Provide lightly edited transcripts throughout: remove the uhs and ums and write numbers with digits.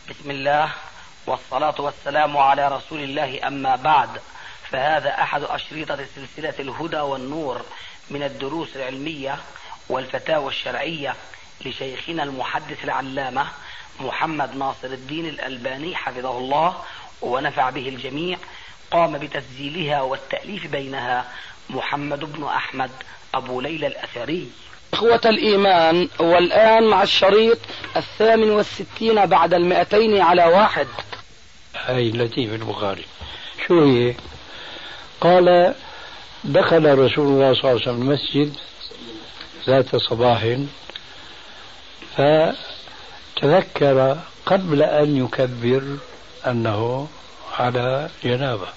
بسم الله والصلاة والسلام على رسول الله، أما بعد، فهذا أحد أشرطة سلسلة الهدى والنور من الدروس العلمية والفتاوى الشرعية لشيخنا المحدث العلامة محمد ناصر الدين الألباني حفظه الله ونفع به الجميع. قام بتسجيلها والتأليف بينها محمد بن أحمد أبو ليلى الأثري. إخوة الإيمان، والآن مع الشريط 68 بعد 200 على 1. هاي التي في البخاري. شو هي؟ قال: دخل رسول الله صلى الله عليه وسلم المسجد ذات صباح فتذكر قبل أن يكبر أنه على جنابة،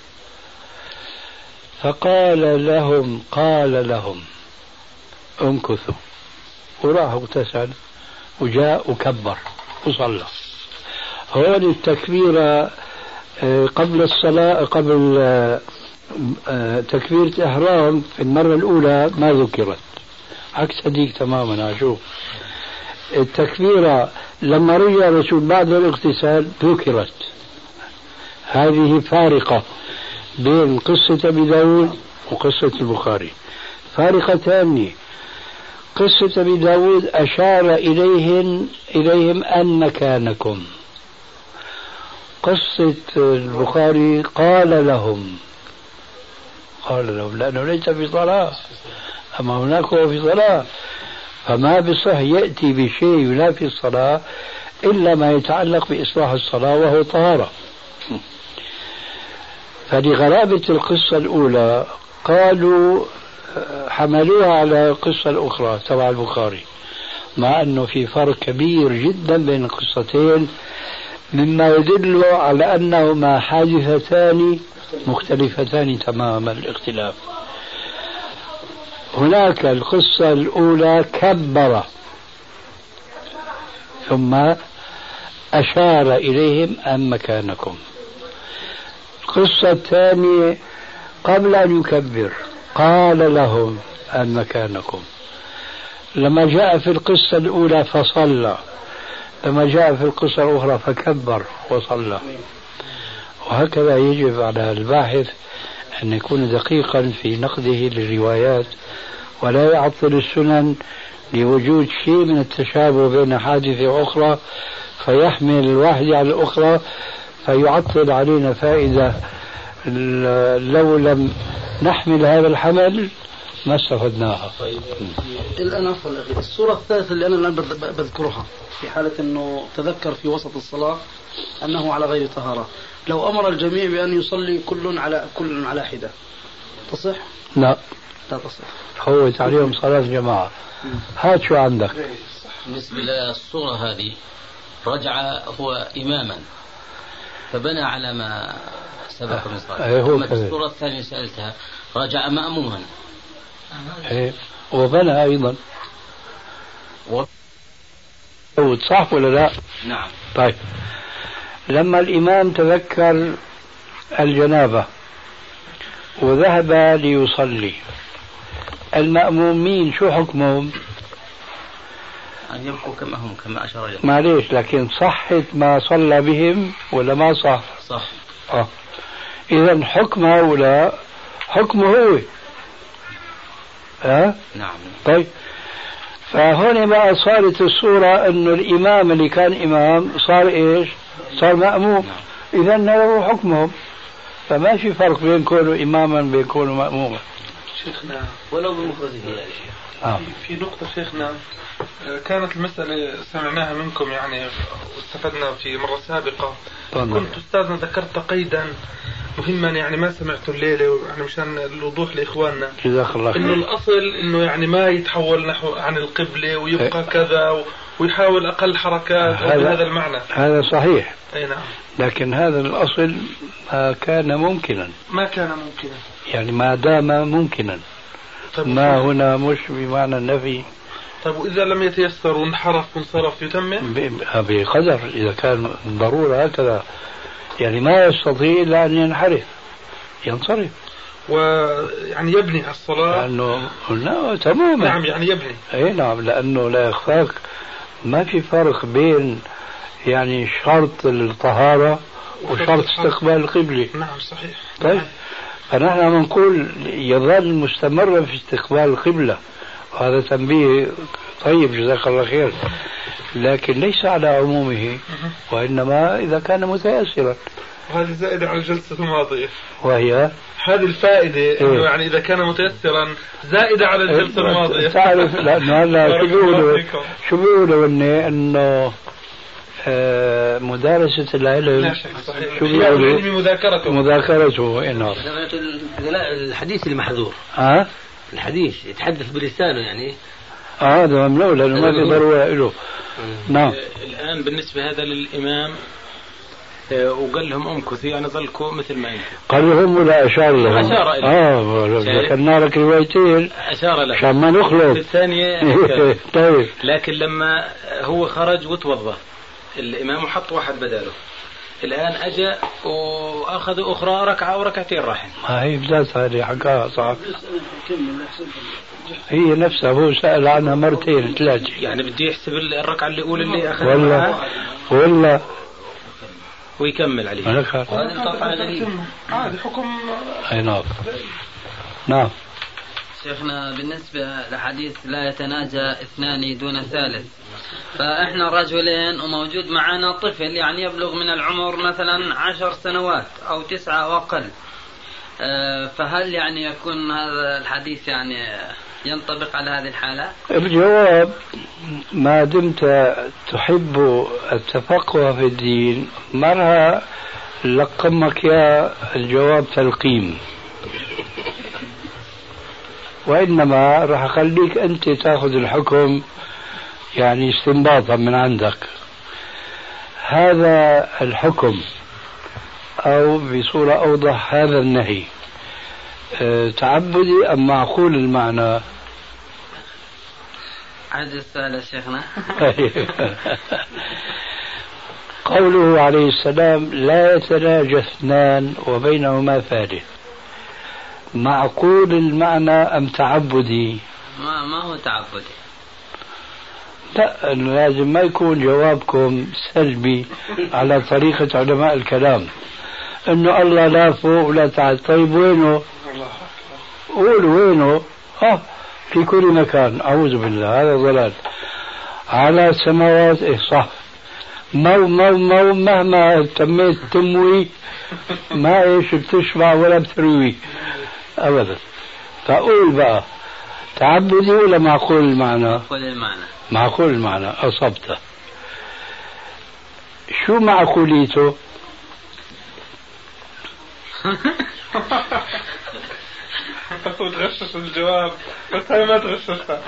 فقال لهم امكثوا، وراح اغتسل وجاء وكبر وصلى. هون التكبيرة قبل الصلاة، قبل تكبيرة الإحرام في المرة الأولى ما ذكرت، عكس هذيك تماما. أشوف التكبيرة لما رجع الرسول بعد الاغتسال ذكرت. هذه فارقة بين قصة أبي داود وقصة البخاري، فارقة ثانية. قصة أبي داود أشار إليهم أن مكانكم، قصة البخاري قال لهم لأنه ليس في صلاة، أما هناك هو في صلاة، فما بصح يأتي بشيء ينافي الصلاة إلا ما يتعلق بإصلاح الصلاة وهو طهارة. فلغرابة القصة الأولى قالوا حملوها على القصة الأخرى تبع البخاري، مع أنه في فرق كبير جدا بين القصتين، مما يدل على أنهما حادثتان مختلفتان تماما الاختلاف. هناك القصة الأولى كبر ثم أشار إليهم أن مكانكم. القصة الثانية قبل أن يكبر قال لهم أن مكانكم. لما جاء في القصة الأولى فصلى، لما جاء في القصة الأخرى فكبر وصلى. وهكذا يجب على الباحث أن يكون دقيقا في نقده للروايات، ولا يعطل السنن لوجود شيء من التشابه بين حادثة وأخرى فيحمل الواحدة على الأخرى فيعطل علينا فائدة لو لم نحمل هذا الحمل ما استفدناها. الآن أفضل الصورة الثالثة اللي أنا الآن بذكرها في حالة أنه تذكر في وسط الصلاة أنه على غير طهارة، لو أمر الجميع بأن يصلي كل على حدة تصح؟ لا تصح. فوت عليهم صلاة جماعة. هات شو عندك. بالنسبة للصورة هذه رجع هو إماما فبنى على ما سبق من صلاة. أما الصورة الثانية سألتها رجع مأموما وبنى أيضا صح ولا لا؟ نعم. طيب، لما الإمام تذكر الجنابة وذهب ليصلي، المأمومين شو حكمهم؟ أن يبقوا كما هم كما أشار إليه. معليش، لكن صحت ما صلى بهم ولا ما صح؟ صح. إذا حكم هؤلاء حكمه هو. نعم. طيب، فهون بقى صارت الصورة أنه الإمام اللي كان إمام صار إيش؟ صار مأموم. نعم. إذا له حكمهم، فما في فرق بين كونه إماما بين كونه مأموما. شيخنا ولو بمفرده يا شيخ. في نقطة شيخنا، كانت المسألة سمعناها منكم يعني واستفدنا في مرة سابقة. كنت أستاذنا ذكرت قيدا مهما يعني ما سمعته الليلة يعني مشان الوضوح لإخواننا، إنه الأصل إنه يعني ما يتحول نحو عن القبلة ويبقى كذا ويحاول أقل حركات بهذا المعنى. هذا صحيح. أي نعم. لكن هذا الأصل ما كان ممكنا. يعني ما دام ممكنا. طيب ما هنا مش بمعنى النفي. طيب وإذا لم يتيسر وانحرف وانصرف يتمم؟ بقدر، إذا كان ضرورة هكذا، يعني ما يستطيع إلا أن ينحرف ينصرف ويعني يبني على الصلاة لأنه تماما. نعم، يعني يبني. أي نعم، لأنه لا يخفاك ما في فرق بين يعني شرط الطهارة وشرط استقبال القبلة. نعم صحيح. طيب فنحن بنقول يظل مستمرا في استقبال القبلة، وهذا تنبيه طيب جزاك الله خير، لكن ليس على عمومه، وإنما إذا كان متيسرا. وهذه زائدة على الجلسة الماضية، وهي هذه الفائدة إنه يعني إذا كان متيسرا زائدة على الجلسة الماضية. تعرف لأنه هلا شو بيقولوا إنه مدارسة العلم شو بيقولوا؟ مذاكرته. نعم. الحديث المحذور. الحديث يتحدث بلسانه يعني. هذا ممنوع لأنه ما في ضرورة له. نعم. الآن بالنسبة هذا للإمام وقال لهم امكثوا يعني ظلكم مثل ما انتم. قال لهم ولا اشار لهم؟ اشار اليه. ذكرنا لك روايتين اشار له عشان ما نخلط. الثانيه طيب. لكن لما هو خرج وتوضا الامام وحط واحد بداله، الان اجى واخذ اخرى ركعه وركعتين راحين. ما هي بذاتها اللي حكاها صح. هي نفسها هو سأل عنها مرتين ثلاثة. يعني بدي يحسب الركعه الاولى اللي اخذها ولا ويكمل عليه. هذا حكم. أي نعم. نعم. شيخنا بالنسبة لحديث لا يتناجى اثنان دون ثالث، فإحنا رجلين وموجود معنا طفل يعني يبلغ من العمر مثلا 10 سنوات أو 9 أو أقل، فهل يعني يكون هذا الحديث يعني ينطبق على هذه الحالة؟ الجواب ما دمت تحب التفقه في الدين مرة لقمك يا الجواب تلقيم، وإنما راح أخليك أنت تأخذ الحكم يعني استنباطا من عندك. هذا الحكم أو بصورة أوضح هذا النهي تعبدي أم معقول المعنى؟ عاد السؤال يا شيخنا. قوله عليه السلام لا يتناجى اثنان وبينهما ثالث، معقول المعنى أم تعبدي؟ ما هو تعبدي. لا لازم ما يكون جوابكم سلبي على طريقة علماء الكلام انه الله لا فوق ولا تحت. طيب وينه؟ قولوا وينه؟ في كل مكان. اعوذ بالله هذا ضلال. على السماوات صح. مهما تميت تموي ما ايش بتشبع ولا بتروي ابدا. فقول بقى تعبدي ولا معقول المعنى؟ معقول المعنى. معقول المعنى. اصبته. شو معقوليته؟ تغشش الجواب بس هي ما تغششها.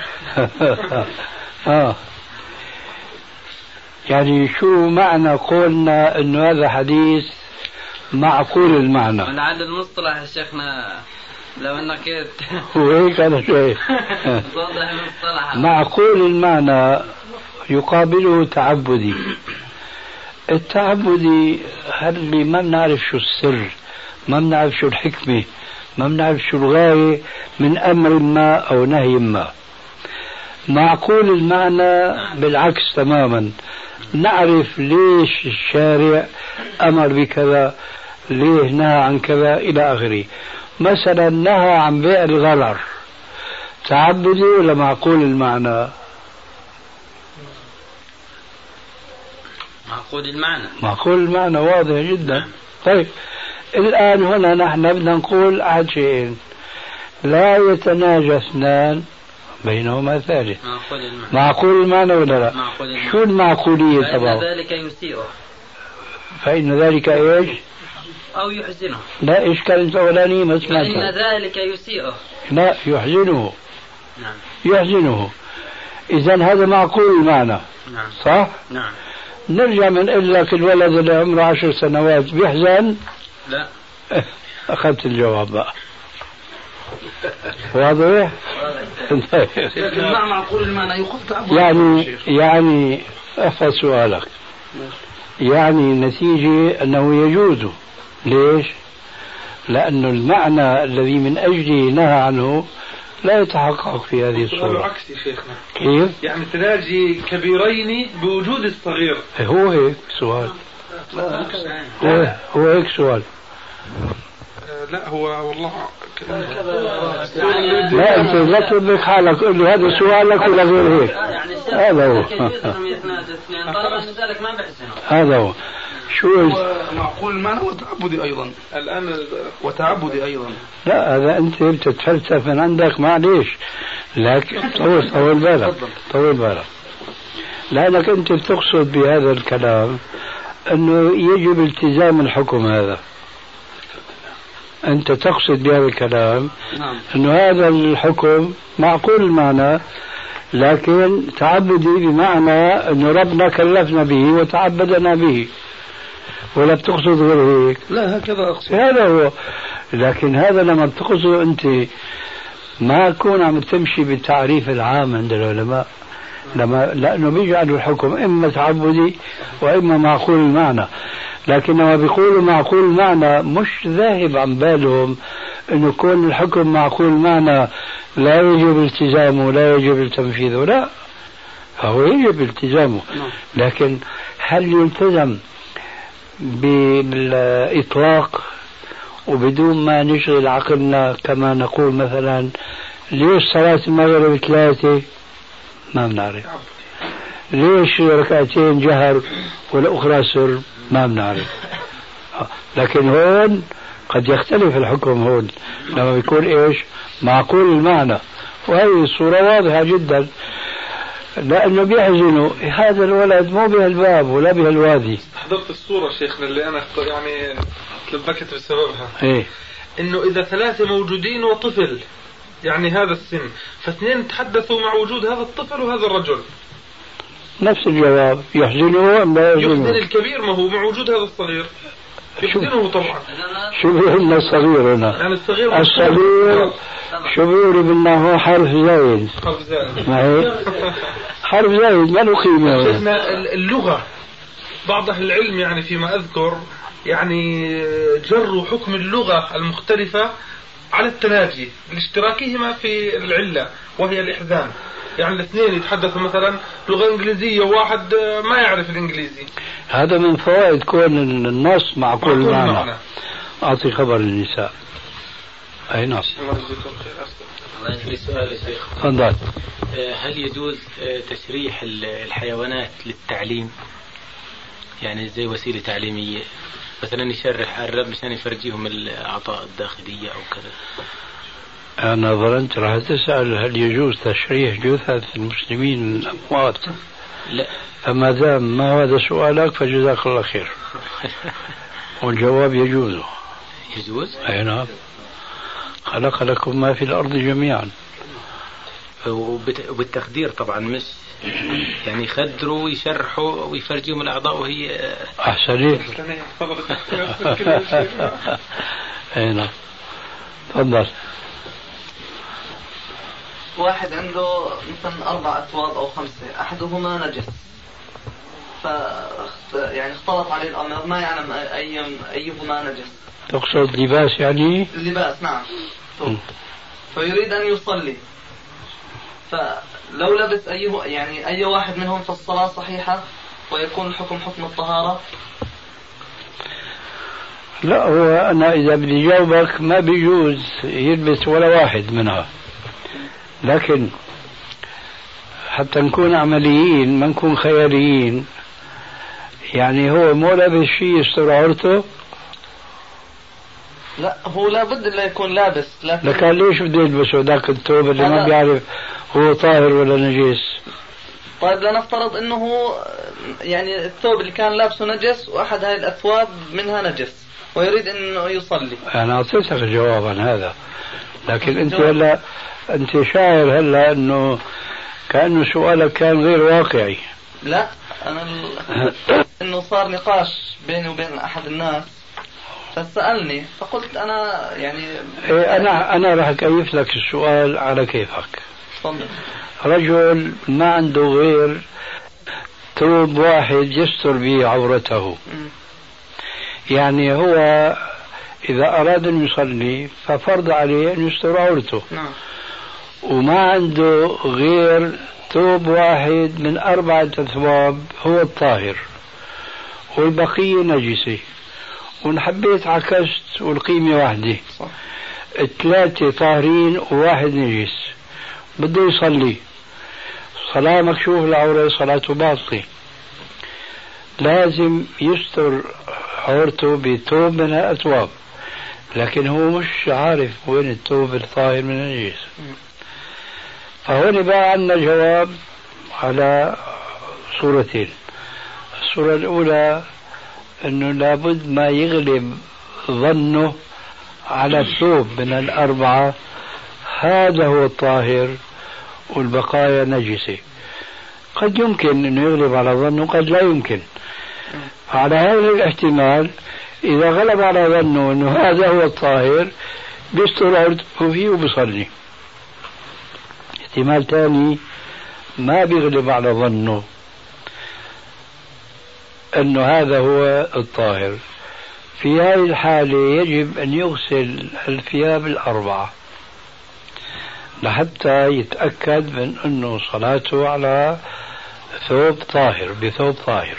يعني شو معنى قولنا انه هذا حديث معقول المعنى؟ من عدد المصطلح يا شيخنا لو انك وهيك انا شوي. معقول المعنى يقابله تعبدي. التعبدي اللي ما بنعرف شو السر، ما بنعرف شو الحكمة، ما بنعرف شو الغاية من أمر ما أو نهي ما. معقول المعنى بالعكس تماما، نعرف ليش الشارع أمر بكذا، ليه نهى عن كذا إلى آخره. مثلا نهى عن بيع الغرر، تعبدي ولا معقول المعنى؟ معقول المعنى. معقول المعنى واضح جدا. طيب الآن هنا نحن بدنا نقول أحد شيئين، لا يتناجى اثنان بينهما ثالث. معقول المعنى ولا لا؟ شو المعقولية تبعه؟ فإن ذلك يسيئه. فإن ذلك إيش؟ أو يحزنه. لا إيش كان الأولاني ما سمعتها. فإن ذلك يسيئه. لا يحزنه. نعم. يحزنه. إذن هذا معقول المعنى. نعم. صح؟ نعم. نرجع من لك الولد اللي عمره 10 سنوات بيحزن؟ لا. أخذت الجواب بقى. واضح؟ مع معقول المعنى يقول يعني احفظ سؤالك. يعني النتيجة أنه يجوز. ليش؟ لأن المعنى الذي من أجله نهى عنه لا يتحقق في هذه الصورة. عكسي شيخنا. كيف؟ يعني تناجي كبيرين بوجود الصغير. هو هيك سؤال. هو هيك سؤال. لا هو والله لا انت لا تدرك حالك قل لي هذا سؤالك ولا غير هيك. هذا هو. هذا هو. شو معقول المعنى وتعبدي ايضا الان وتعبدي ايضا. لا هذا انت بتتفلسف من عندك معليش، لكن طول بالك لانك انت بتقصد بهذا الكلام انه يجب التزام الحكم هذا. أنت تقصد بهذا الكلام أنه هذا الحكم معقول المعنى لكن تعبدي بمعنى أنه ربنا كلفنا به وتعبدنا به، ولا بتقصد غير هيك؟ لا هكذا أقصد. هذا هو. لكن هذا لما بتقصده أنت ما تكون عم تمشي بالتعريف العام عند العلماء، لأنه بيجعلوا الحكم إما تعبدي وإما معقول المعنى. لكن لما بيقولوا معقول المعنى مش ذاهب عن بالهم انه يكون الحكم معقول المعنى لا يجب التزامه لا يجب تنفيذه، لا فهو يجب التزامه، لكن هل يلتزم بالإطلاق وبدون ما نشغل عقلنا كما نقول مثلا ليش صلاة المغرب 3 ما بنعرف، ليش ركعتين جهر والأخرى سر ما بنعرف. لكن هون قد يختلف الحكم هون لما بيكون ايش معقول المعنى، وهذه الصورة واضحة جدا، لأنه بيحزنوا هذا الولد مو بهالباب ولا بهالوادي. حضرت الصورة شيخنا اللي أنا يعني تلبكت بسببها إيه؟ إنه إذا 3 موجودين وطفل يعني هذا السن، فاثنين تحدثوا مع وجود هذا الطفل وهذا الرجل، نفس الجواب يحزنه أم لا يحزنه؟ يحزن الكبير ما هو مع وجود هذا الصغير، يحزنه طبعا. شو بيقولنا الصغير هنا؟ يعني الصغير شو بيقولوا بدنا هو حرف زايد. ما هي حرف زايد ما له قيمة. شيخنا اللغة بعض أهل العلم يعني فيما أذكر يعني جروا حكم اللغة المختلفة على التناجي لاشتراكهما في العلة وهي الإحزان. يعني الاثنين يتحدثوا مثلا لغة إنجليزية وواحد ما يعرف الإنجليزي. هذا من فوائد كون النص معقول المعنى. أعطي خبر النساء. أي نص؟ عندي سؤال يا شيخ. تفضل. هل يجوز تشريح الحيوانات للتعليم؟ يعني زي وسيلة تعليمية مثلا يشرح الرب مشان يفرجيهم الأعضاء الداخلية أو كذا. أنا ظننت راح تسأل هل يجوز تشريح جثث المسلمين الأموات؟ لا. فما دام ما هذا سؤالك فجزاك الله خير. والجواب يجوز. يجوز؟ أي نعم. خلق لكم ما في الأرض جميعا. وبالتخدير طبعا مش يعني يخدروا ويشرحوا ويفرجيهم الأعضاء وهي أحسنين. أي نعم. تفضل. واحد عنده مثلا 4 أثواب أو 5، أحدهما نجس، يعني اختلط عليه الأمر ما يعلم أيهما نجس. تقصد لباس يعني؟ اللباس نعم. فيريد أن يصلي، فلو لبس يعني أي واحد منهم فالصلاة صحيحة ويكون الحكم حكم الطهارة. لا هو أنا إذا بدي جاوبك ما بيجوز يلبس ولا واحد منها، لكن حتى نكون عمليين ما نكون خياليين، يعني هو مو لابس شيء يستر عورته. لا هو لابد لا يكون لابس، لكن ليش بده يلبسه ذاك الثوب اللي ما بيعرف هو طاهر ولا نجس؟ طيب لنفترض انه هو يعني الثوب اللي كان لابسه نجس واحد هاي الاثواب منها نجس ويريد انه يصلي. انا اعطيتك الجواب عن هذا، لكن انت هلا انت شاعر هلا انه كانه سؤالك كان غير واقعي. لا انا انه صار نقاش بيني وبين احد الناس فسألني فقلت انا يعني انا راح اكيف لك السؤال على كيفك. تفضل. رجل ما عنده غير ثوب واحد يستر به عورته، يعني هو إذا أراد أن يصلي ففرض عليه أن يستر عورته، وما عنده غير ثوب واحد من 4 أثواب هو الطاهر والبقية نجسة، وإن حبيت عكست والقيمة واحدة، 3 طاهرين وواحد نجس، بده يصلي صلاة مكشوف العورة، صلاته باطلة، لازم يستر عورته بثوب من الأثواب، لكن هو مش عارف وين الثوب الطاهر من النجس. فهون بقى عندنا جواب على صورتين. الصورة الأولى أنه لابد ما يغلب ظنه على الثوب من 4، هذا هو الطاهر والبقايا نجسة. قد يمكن أنه يغلب على ظنه، قد لا يمكن. على هذا الاحتمال إذا غلب على ظنه أنه هذا هو الطاهر بيستر عورته فيه وبيصلي. احتمال ثاني ما بيغلب على ظنه أنه هذا هو الطاهر، في هذه الحالة يجب أن يغسل الثياب 4 لحتى يتأكد من أنه صلاته على ثوب طاهر بثوب طاهر.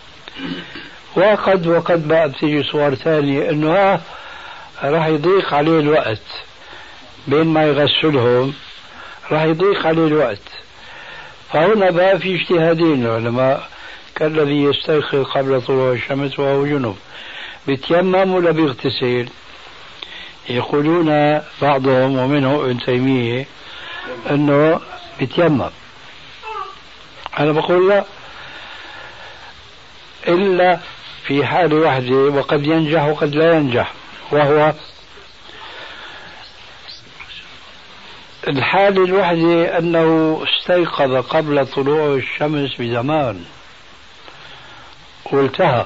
وقد بقى بتيجي صور ثانية أنه راح يضيق عليه الوقت بين ما يغسلهم، راح يضيق عليه الوقت. فهنا بقى في اجتهادين العلماء، كالذي يستيقظ قبل طلوع الشمس وهو جنب بيتيمم ولا بيغتسل؟ يقولون بعضهم ومنه ابن تيمية أنه بيتيمم. أنا بقول لا، إلا في حالة واحدة وقد ينجح وقد لا ينجح، وهو الحالة الوحدة أنه استيقظ قبل طلوع الشمس بزمان والتهى،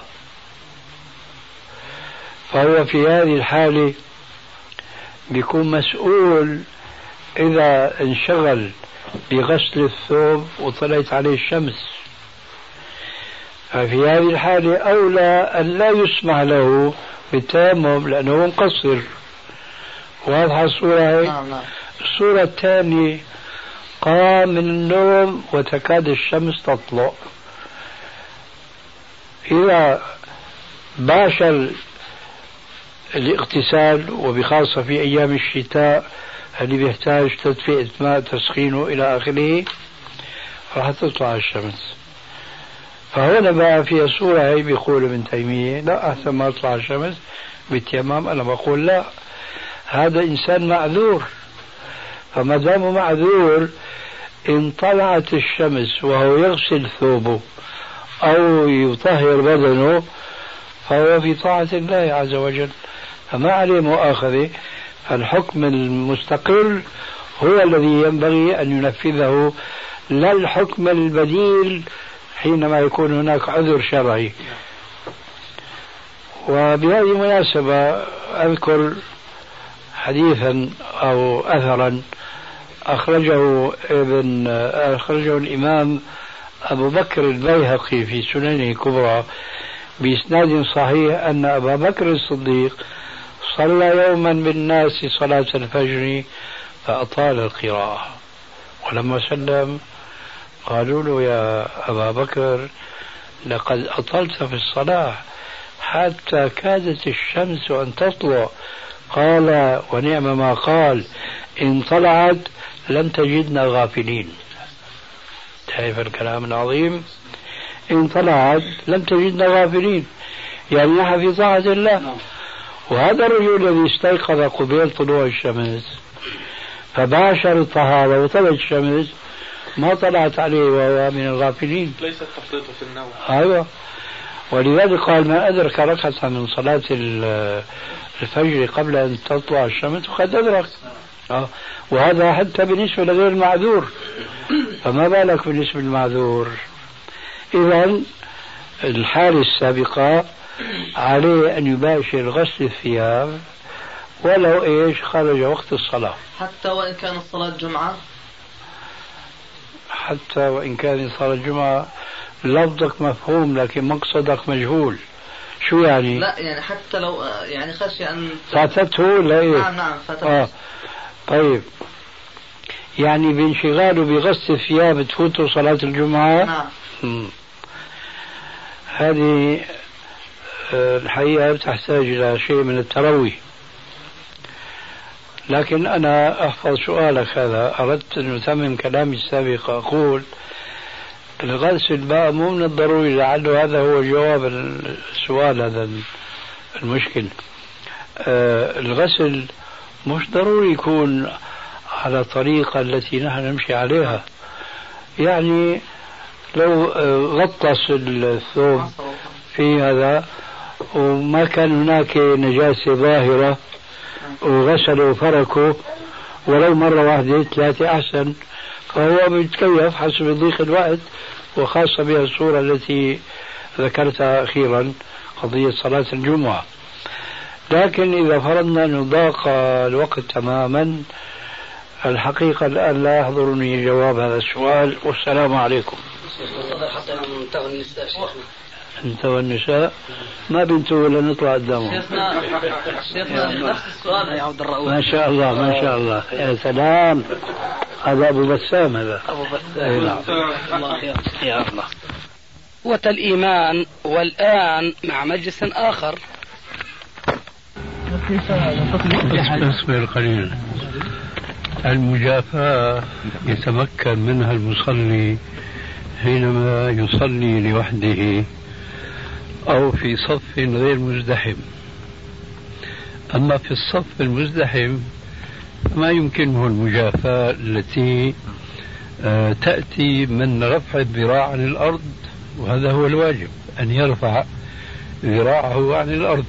فهو في هذه الحالة بيكون مسؤول إذا انشغل بغسل الثوب وطلعت عليه الشمس. ففي هذه الحالة أولى أن لا يسمح له بالتيمم لأنه مقصر. واضحة الصورة هي؟ الصورة الثانية قام من النوم وتكاد الشمس تطلع، إذا باشر الاغتسال وبخاصة في أيام الشتاء اللي بيحتاج تدفئة ماء تسخينه إلى آخره راح تطلع الشمس. فهنا بقى في الصورة هي بيقول ابن تيمية لا، أحسن ما تطلع الشمس بالتيمم. أنا بقول لا، هذا إنسان معذور، فما دام معذور إن طلعت الشمس وهو يغسل ثوبه أو يطهر بدنه فهو في طاعة الله عز وجل، فما عليه مؤاخذة. فالحكم المستقل هو الذي ينبغي أن ينفذه، لا الحكم البديل حينما يكون هناك عذر شرعي. وبهذه المناسبة أذكر حديثا أو أثرا أخرجه الإمام أبو بكر البيهقي في سننه الكبرى بإسناد صحيح أن أبا بكر الصديق صلى يوما بالناس صلاة الفجر فأطال القراءة، ولما سلم قالوا له يا أبا بكر لقد أطلت في الصلاة حتى كادت الشمس أن تطلع. قال ونعم ما قال، إن طلعت لم تجدنا غافلين. تعرف الكلام العظيم، إن طلعت لم تجدنا غافلين، يعني نحن في طاعة الله. وهذا الرجل الذي استيقظ قبيل طلوع الشمس فباشر الطهارة وطلعت الشمس ما طلعت عليه وهو من الغافلين، ليس التفريط في النوم. أيوة، ولذلك قال ما أدرك ركعة من صلاة الفجر قبل أن تطلع الشمس وقد أدرك. وهذا حتى بالنسبة لغير المعذور، فما بالك بالنسبة للمعذور. إذن الحالة السابقة عليه أن يباشر غسل الثياب ولو إيش خرج وقت الصلاة، حتى وإن كانت صلاة جمعة. حتى وإن كانت صلاة جمعة لفظك مفهوم لكن مقصدك مجهول. شو يعني؟ لا يعني حتى لو يعني خشي أن فاتته ولا إيه؟ نعم فاتته. طيب، يعني بانشغاله بغسل الثياب تفوته صلاة الجمعة. نعم. هذه الحقيقة تحتاج إلى شيء من التروي، لكن أنا أحفظ سؤالك هذا. أردت أن أتمم كلامي السابق، أقول الغسل بقى مو من الضروري، لعله هذا هو جواب السؤال هذا المشكل. الغسل مش ضروري يكون على الطريقة التي نحن نمشي عليها. يعني لو غطس الثوب في هذا وما كان هناك نجاسة ظاهرة وغسله وفركه ولو مرة واحدة 3 أحسن، فهو بيتكيف حسب ضيق الوقت، وخاصة بها الصورة التي ذكرتها أخيرا، قضية صلاة الجمعة. لكن إذا فرضنا أن ضاق الوقت تماما، الحقيقة الآن لا يحضرني جواب هذا السؤال، والسلام عليكم. حتى ننتهي النساء شيخنا. انتهى النساء ما بنتوا ولا نطلع قدامهم. شيخنا نفس السؤال يعود الرؤوف. ما شاء الله ما شاء الله، يا سلام. هذا أبو بسام، هذا أبو بسام. الله خير يا الله. قوة الإيمان. والآن مع مجلس آخر. اصبر قليلا. المجافاة يتمكن منها المصلي حينما يصلي لوحده أو في صف غير مزدحم. أما في الصف المزدحم ما يمكنه المجافاة التي تأتي من رفع الذراع عن الأرض، وهذا هو الواجب، أن يرفع ذراعه عن الأرض.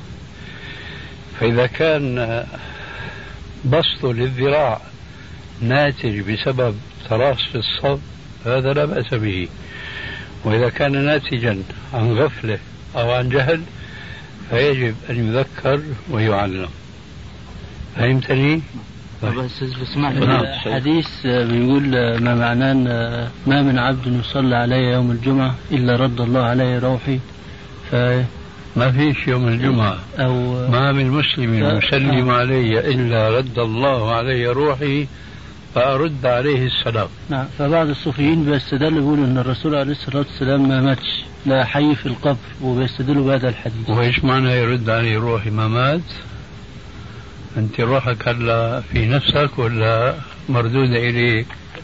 فإذا كان بسط للذراع ناتج بسبب تراص في الصف هذا لا بأس به، وإذا كان ناتجا عن غفلة أو عن جهل فيجب أن يذكر ويعلم. فهمتني؟ بس حديث بيقول ما معناه ما من عبد يصلى علي يوم الجمعة إلا رد الله علي روحي. ما فيش يوم الجمعة أو ما من مسلم يسلم علي إلا رد الله علي روحي فأرد عليه السلام. نعم. فبعض الصوفيين بيستدلوا يقولوا أن الرسول عليه الصلاة والسلام ما ماتش، لا حي في القبر، وبيستدلوا بهذا الحديث. وإيش معنى يرد عليه روحي؟ ما مات؟ أنت روحك هلا في نفسك ولا مردودة إليك؟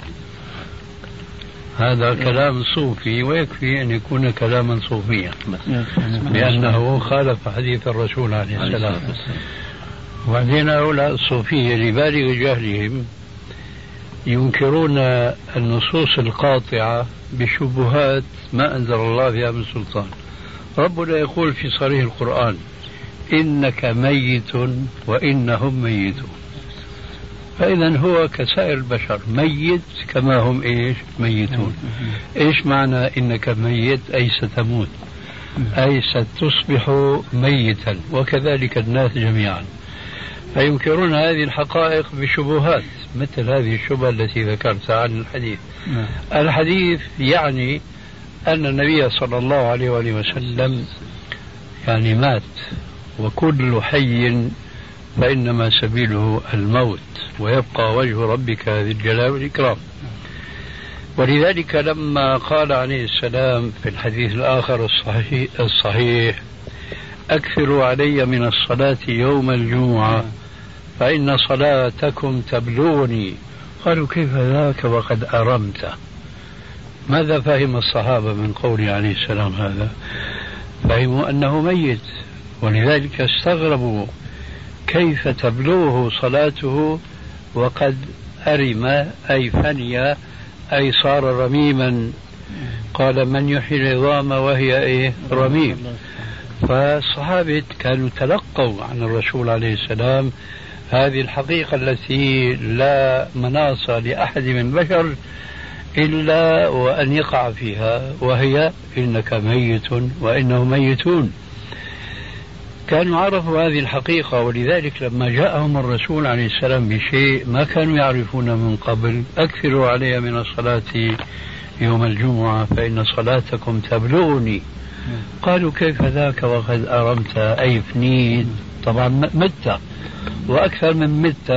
هذا كلام صوفي، ويكفي أن يكون كلاما صوفيا لأنه خالف حديث الرسول عليه السلام. وبعدين هؤلاء الصوفية لبالغ جهلهم ينكرون النصوص القاطعة بشبهات ما أنزل الله بها من سلطان. ربنا يقول في صريح القرآن إنك ميت وإنهم ميتون. فإذا هو كسائر البشر ميت كما هم إيش ميتون. إيش معنى إنك ميت؟ أي ستموت، أي ستصبح ميتا، وكذلك الناس جميعا. فينكرون هذه الحقائق بشبهات مثل هذه الشبهة التي ذكرتها عن الحديث. الحديث يعني أن النبي صلى الله عليه وآله وسلم يعني مات، وكل حي فإنما سبيله الموت، ويبقى وجه ربك ذي الجلال والإكرام. ولذلك لما قال عليه السلام في الحديث الآخر الصحيح أكثروا علي من الصلاة يوم الجمعة فإن صلاتكم تبلغني. قالوا كيف ذاك وقد أرمت؟ ماذا فهم الصحابة من قوله عليه السلام هذا؟ فهموا أنه ميت، ولذلك استغربوا كيف تبلغه صلاته وقد أرم أي فني أي صار رميما. قال من يحيي العظام وهي رميم. فالصحابة كانوا تلقوا عن الرسول عليه السلام هذه الحقيقة التي لا مناص لأحد من بشر إلا وأن يقع فيها، وهي إنك ميت وإنهم ميتون. كانوا عرفوا هذه الحقيقة، ولذلك لما جاءهم الرسول عليه السلام بشيء ما كانوا يعرفون من قبل أكثروا علي من الصلاة يوم الجمعة فإن صلاتكم تبلغني. قالوا كيف ذاك وقد أرمت أي فنيد؟ طبعا مت، وأكثر من مت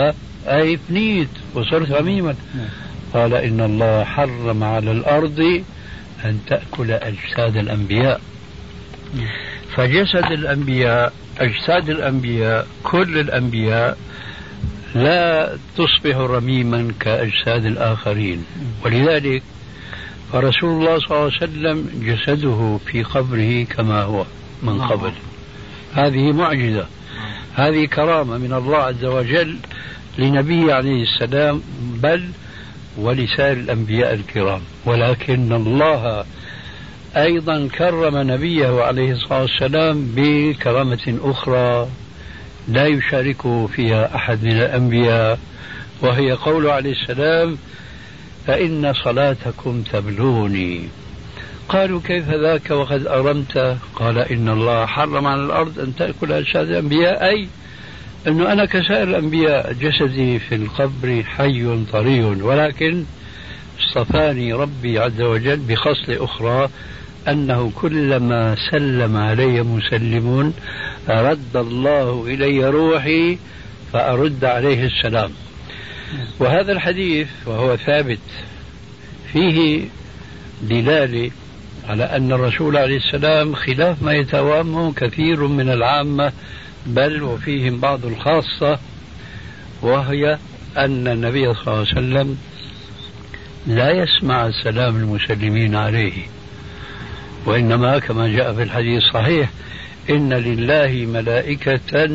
أي فنيت وصرت رميما. قال إن الله حرم على الأرض أن تأكل أجساد الأنبياء. فجسد الأنبياء، أجساد الأنبياء، كل الأنبياء لا تصبح رميما كأجساد الآخرين. ولذلك فرسول الله صلى الله عليه وسلم جسده في قبره كما هو من قبل. هذه معجزة، هذه كرامة من الله عز وجل لنبيه عليه السلام، بل ولسائر الأنبياء الكرام. ولكن الله أيضا كرم نبيه عليه الصلاة والسلام بكرامة أخرى لا يشاركه فيها أحد من الأنبياء، وهي قوله عليه السلام: فإن صلاتكم تبلغني. قالوا: كيف ذاك وقد أرمت؟ قال: إن الله حرم على الأرض أن تأكل أجساد الأنبياء، أي أنه أنا كسائر الأنبياء جسدي في القبر حي طري، ولكن اصطفاني ربي عز وجل بخصلة أخرى، أنه كلما سلم علي مسلم رد الله إلي روحي فأرد عليه السلام. وهذا الحديث وهو ثابت فيه دلالة على أن الرسول عليه السلام خلاف ما يتوهمه كثير من العامة، بل وفيهم بعض الخاصة، وهي أن النبي صلى الله عليه وسلم لا يسمع سلام المسلمين عليه، وإنما كما جاء في الحديث الصحيح: إن لله ملائكة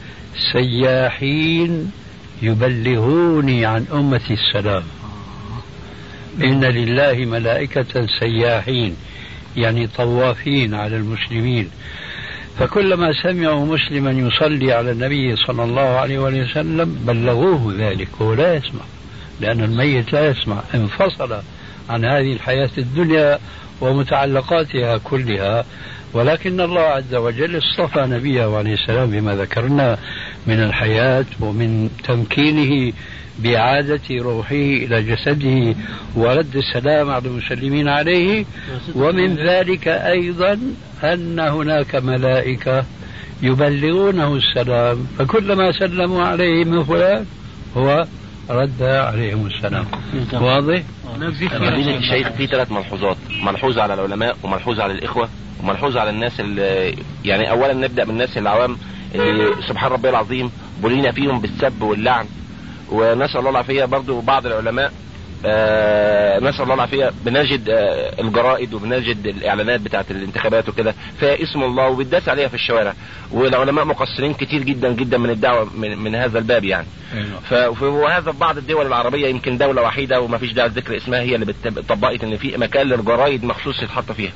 سياحين يبلغوني عن أمتي السلام. إن لله ملائكة سياحين يعني طوافين على المسلمين، فكلما سمعوا مسلما يصلي على النبي صلى الله عليه وسلم بلغوه ذلك، وهو لا يسمع، لأن الميت لا يسمع، انفصل عن هذه الحياة الدنيا ومتعلقاتها كلها. ولكن الله عز وجل اصطفى نبيه عليه السلام بما ذكرنا من الحياة ومن تمكينه بإعادة روحه إلى جسده ورد السلام على المسلمين عليه. ومن ذلك أيضا أن هناك ملائكة يبلغونه السلام، فكلما سلموا عليه من فلان هو رد عليهم السلام. واضح؟ فضيلة الشيخ، في 3 ملحوظات: ملحوظة على العلماء، وملحوظة على الإخوة، وملحوظة على الناس اللي يعني أولا نبدأ بالناس العوام اللي سبحان ربي العظيم بلينا فيهم بالسب واللعن، ونسأل الله العافية. برضو بعض العلماء نسأل الله العافية بنجد الجرائد وبنجد الإعلانات بتاعت الانتخابات وكده فيها اسم الله وبيداس عليها في الشوارع، والعلماء مقصرين كتير جدا جدا من الدعوة من هذا الباب يعني. وهذا في بعض الدول العربية يمكن دولة وحيدة وما فيش داعي ذكر اسمها هي اللي طبقت ان في مكان للجرائد مخصوص يتحط فيها.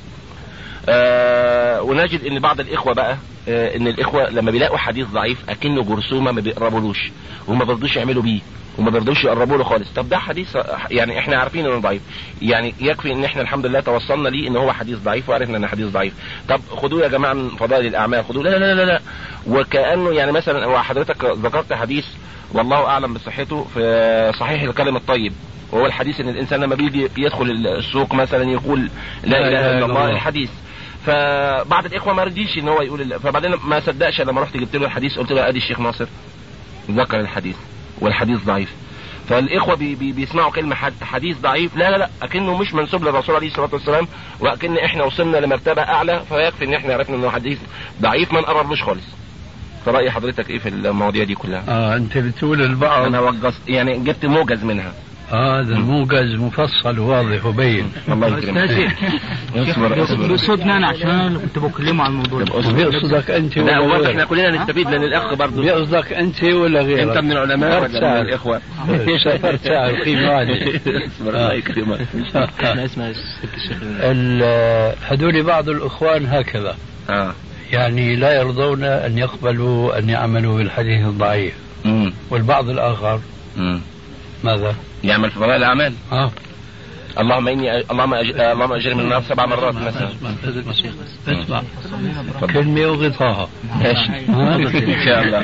ونجد ان بعض الاخوة بقى ان الاخوة لما بيلاقوا حديث ضعيف اكنه جرثومة ما بيقربولوش وما بيرضوش يعملوا بيه وما بيرضوش يقربوا له خالص. طب ده حديث يعني احنا عارفين انه ضعيف، يعني يكفي ان احنا الحمد لله توصلنا ليه ان هو حديث ضعيف وعرفنا انه حديث ضعيف. طب خدوه يا جماعه من فضائل الاعمال، خدوه. لا لا لا لا، وكانه يعني مثلا وحضرتك ذكرت حديث والله اعلم بصحته في صحيح الكلم الطيب، وهو الحديث ان الانسان لما بيجي يدخل السوق مثلا يقول لا اله الا الله الحديث. فبعض الاخوه ما رضيش ان هو يقول، فبعدين ما صدقش لما رحت جبت له الحديث قلت له ادي الشيخ ناصر ذكر الحديث والحديث ضعيف. فالاخوه بيسمعوا كلمه حديث ضعيف لا لا لا اكنه مش منسوب للرسول عليه الصلاه والسلام، واكن احنا وصلنا لمرتبه اعلى، فيكفي ان احنا عرفنا انه حديث ضعيف ما نقربلوش خالص. فرأي حضرتك ايه في المواضيع دي كلها؟ انت بتقول البعض انا وجزت يعني جبت موجز منها. هذا الموجز مفصل واضح وبين. الله يكرمك. اصبر بصوتنا انا عشان كنت بكلمه عن الموضوع. بيقصدك انت ولا غيرك؟ احنا كلنا نستفيد لان الاخ برضه. بيقصدك انت ولا غيرك؟ انت من العلماء ولا من الاخوه؟ سافرت ساعه القيمه عادي. الله يكرمك. اسمع ست الشيخ. هذول بعض الاخوان هكذا يعني لا يرضون ان يقبلوا ان يعملوا بالحديث الضعيف. والبعض الاخر ماذا؟ يعمل في فضائل الاعمال. اللهم اجرني من النار 7 مرات مثلا. اسمع كلمه وغطاها ان شاء الله.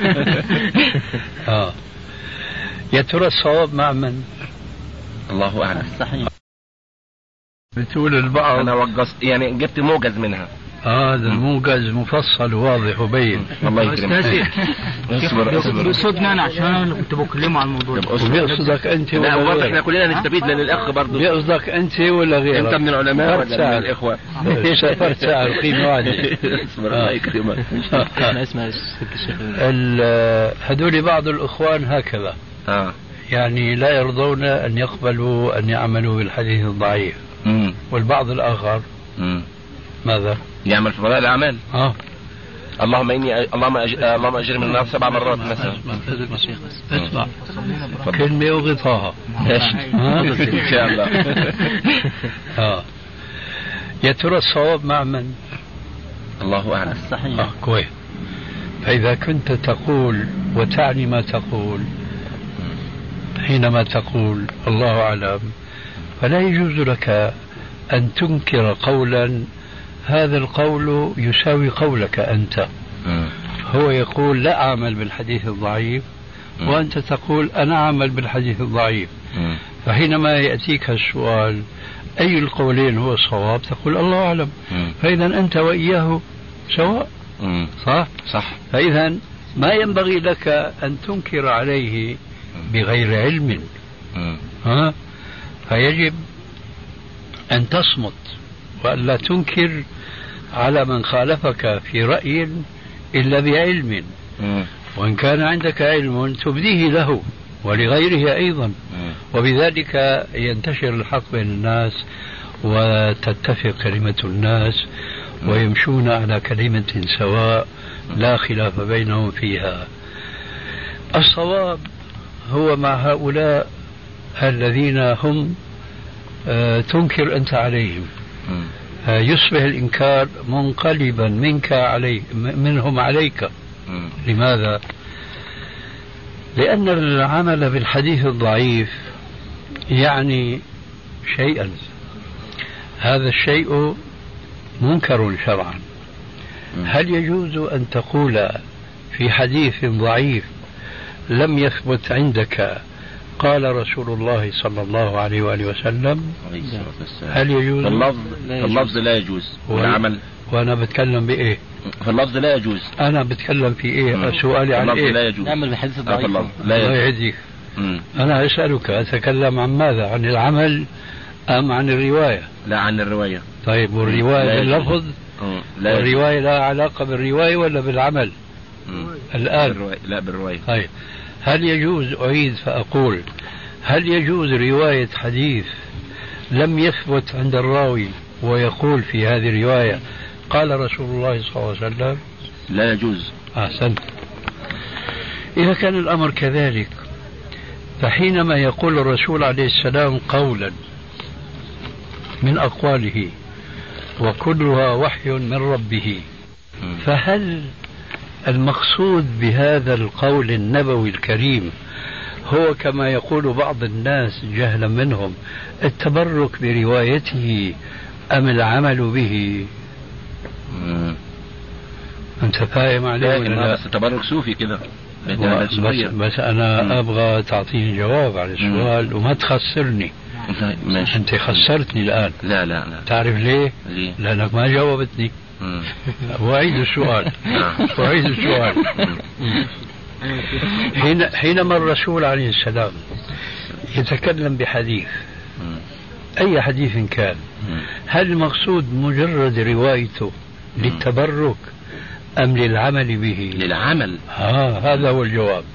يا ترى الصواب مع من؟ الله اعلم. بتقول البعض انا وجزت يعني جبت موجز منها. هذا موجز مفصل واضح وبين. الله يكرمك. بيقصدني انا عشان كنت بكلمه عن الموضوع. بيقصدك انت لا واضح احنا كلنا نستفيد لان الاخ برضه. بيقصدك انت ولا غيرك؟ انت من العلماء ولا من الاخوه؟ فرد ساعة القيمة واحدة. الله يكرمك. هذول بعض الاخوان هكذا. يعني لا يرضون ان يقبلوا ان يعملوا بالحديث الضعيف. والبعض الاخر ماذا؟ يعمل في فضائل الاعمال. اللهم اجرني من النار 7 مرات مثلا. اسمع كلمة وغطاها ان شاء الله. يا ترى الصواب مع من؟ الله اعلم. صحيح. كويس. فإذا كنت تقول وتعني ما تقول حينما تقول الله أعلم، فلا يجوز لك أن تنكر قولا هذا القول يساوي قولك أنت. هو يقول لا أعمل بالحديث الضعيف وأنت تقول أنا أعمل بالحديث الضعيف. فحينما يأتيك السؤال أي القولين هو الصواب تقول الله أعلم. فإذا أنت وإياه سواء. صح. فإذا ما ينبغي لك أن تنكر عليه بغير علم. فيجب أن تصمت وأن لا تنكر على من خالفك في رأي إلا بعلم. وإن كان عندك علم تبديه له ولغيره أيضا، وبذلك ينتشر الحق بين الناس وتتفق كلمة الناس ويمشون على كلمة سواء لا خلاف بينهم فيها. الصواب هو مع هؤلاء الذين هم تنكر أنت عليهم. يصبح الإنكار منقلبا منهم عليك. لماذا؟ لأن العمل بالحديث الضعيف يعني شيئا، هذا الشيء منكر شرعا. هل يجوز أن تقول في حديث ضعيف لم يثبت عندك قال رسول الله صلى الله عليه وآله وسلم؟ هل يجوز؟ اللفظ لا يجوز. والعمل وأنا بتكلم بإيه؟ اللفظ لا يجوز. أنا بتكلم في إيه؟ سؤالي عن إيه؟ لا يجوز. نعمل بالحديث الضعيف. لا يجوز. أنا أسألك أتكلم عن ماذا؟ عن العمل أم عن الرواية؟ لا عن الرواية. طيب والرواية باللفظ؟ الرواية لا علاقة بالرواية ولا بالعمل؟ الآن لا بالرواية. طيب هل يجوز أعيد فأقول هل يجوز رواية حديث لم يثبت عند الراوي ويقول في هذه الرواية قال رسول الله صلى الله عليه وسلم؟ لا يجوز. أحسنت. إذا كان الأمر كذلك فحينما يقول الرسول عليه السلام قولا من أقواله وكلها وحي من ربه، فهل المقصود بهذا القول النبوي الكريم هو كما يقول بعض الناس جهلا منهم التبرك بروايته أم العمل به؟ أنت فاهم عليه ولا لا؟ بس التبرك صوفي كده. بس أنا أبغى تعطيني جواب على السؤال وما تخسرني. ماشي. أنت خسرتني الآن. لا تعرف ليه؟ لأنك ما جاوبتني. وأعيد السؤال. حينما الرسول عليه السلام يتكلم بحديث أي حديث كان، هل المقصود مجرد روايته للتبرك أم للعمل به؟ للعمل. هذا هو الجواب.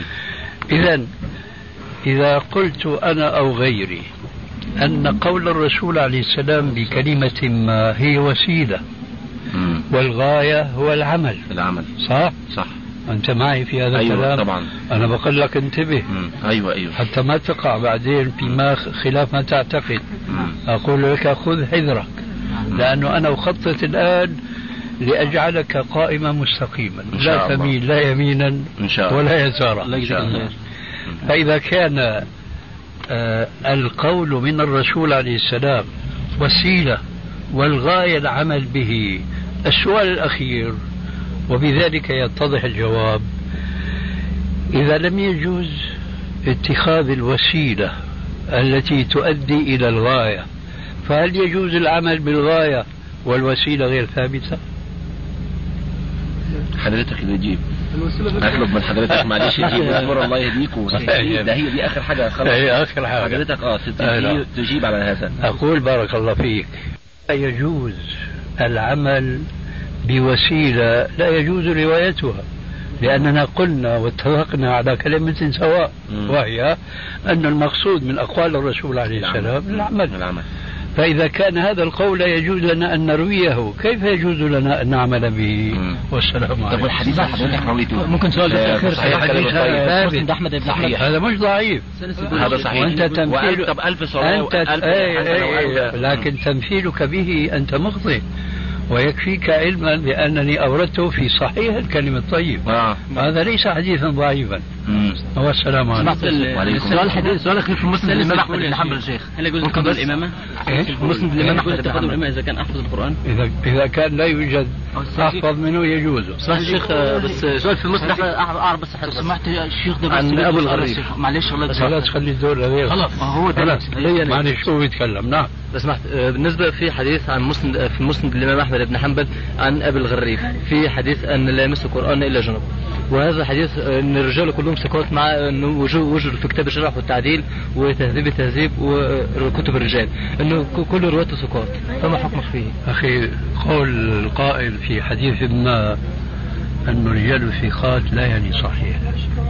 إذا قلت أنا أو غيري أن قول الرسول عليه السلام بكلمة ما هي وسيلة والغاية هو العمل. صح. أنت معي في هذا الكلام؟ طبعا. أنا بقول لك انتبه. أيوة. حتى ما تقع بعدين فيما خلاف ما تعتقد. أقول لك خذ حذرك، لأنه أنا أخطط الآن لأجعلك قائما مستقيما لا تميل لا يمينا ولا يسارا. فإذا كان القول من الرسول عليه السلام وسيلة والغاية العمل به، السؤال الأخير وبذلك يتضح الجواب: إذا لم يجوز اتخاذ الوسيلة التي تؤدي إلى الغاية، فهل يجوز العمل بالغاية والوسيلة غير ثابتة؟ حضرتك اللي تجيب. اطلب من حضرتك معلش تجيب واصبر الله يهديك ده هي دي اخر حاجه خلاص. هي اخر حاجه حضرتك تجيب على هذا. اقول بارك الله فيك، يجوز العمل بوسيله لا يجوز روايتها، لاننا قلنا واتفقنا على كلمه سواء، وهي ان المقصود من اقوال الرسول عليه السلام العمل. فإذا كان هذا القول لا يجوز لنا أن نرويه، كيف يجوز لنا أن نعمل به؟ والسلام عليكم. طب الحديث حضرتك رويته ممكن سؤال صحيح حديث أحمد بن حنبل هذا مش ضعيف، هذا صحيح. وأنت تمثيل طب 1000 صلاة لكن تمثيلك به أنت مخطئ، ويكفيك علما بأنني أوردته في صحيح الكلمة الطيب. هذا ليس حديثا ضعيفا. والسلام عليكم. سؤال أخير في مسند الإمام أحمد بن حنبل الشيخ، هل يجوز اتخاذ الإمامة؟ مسند الإمام أحمد اتخاذ الإمامة إذا كان أحفظ القرآن؟ إذا كان لا يوجد أحفظ منه يجوز. سمعت الشيخ بس سؤال في مسند أعرف بس حضرتك سمعت الشيخ ده عن أبو الغريب. معلش الله يسامحك. خلاص خلي الدور لغيره. خلاص هو ده. معلش شو بيتكلم. نعم. لو سمحت بالنسبة في حديث عن مسند في مسند الإمام أحمد بن حنبل عن أبي الغريف، في حديث أن لا يمس القرآن إلا جنب، وهذا حديث أن الرجال كلهم ثقات مع أنه وجد في كتاب الشرح والتعديل وتهذيب التهذيب وكتب الرجال أنه كل رواته ثقات، فما حكمك فيه؟ أخي قول القائل في حديث ما أن الرجال الثقات لا يعني صحيح،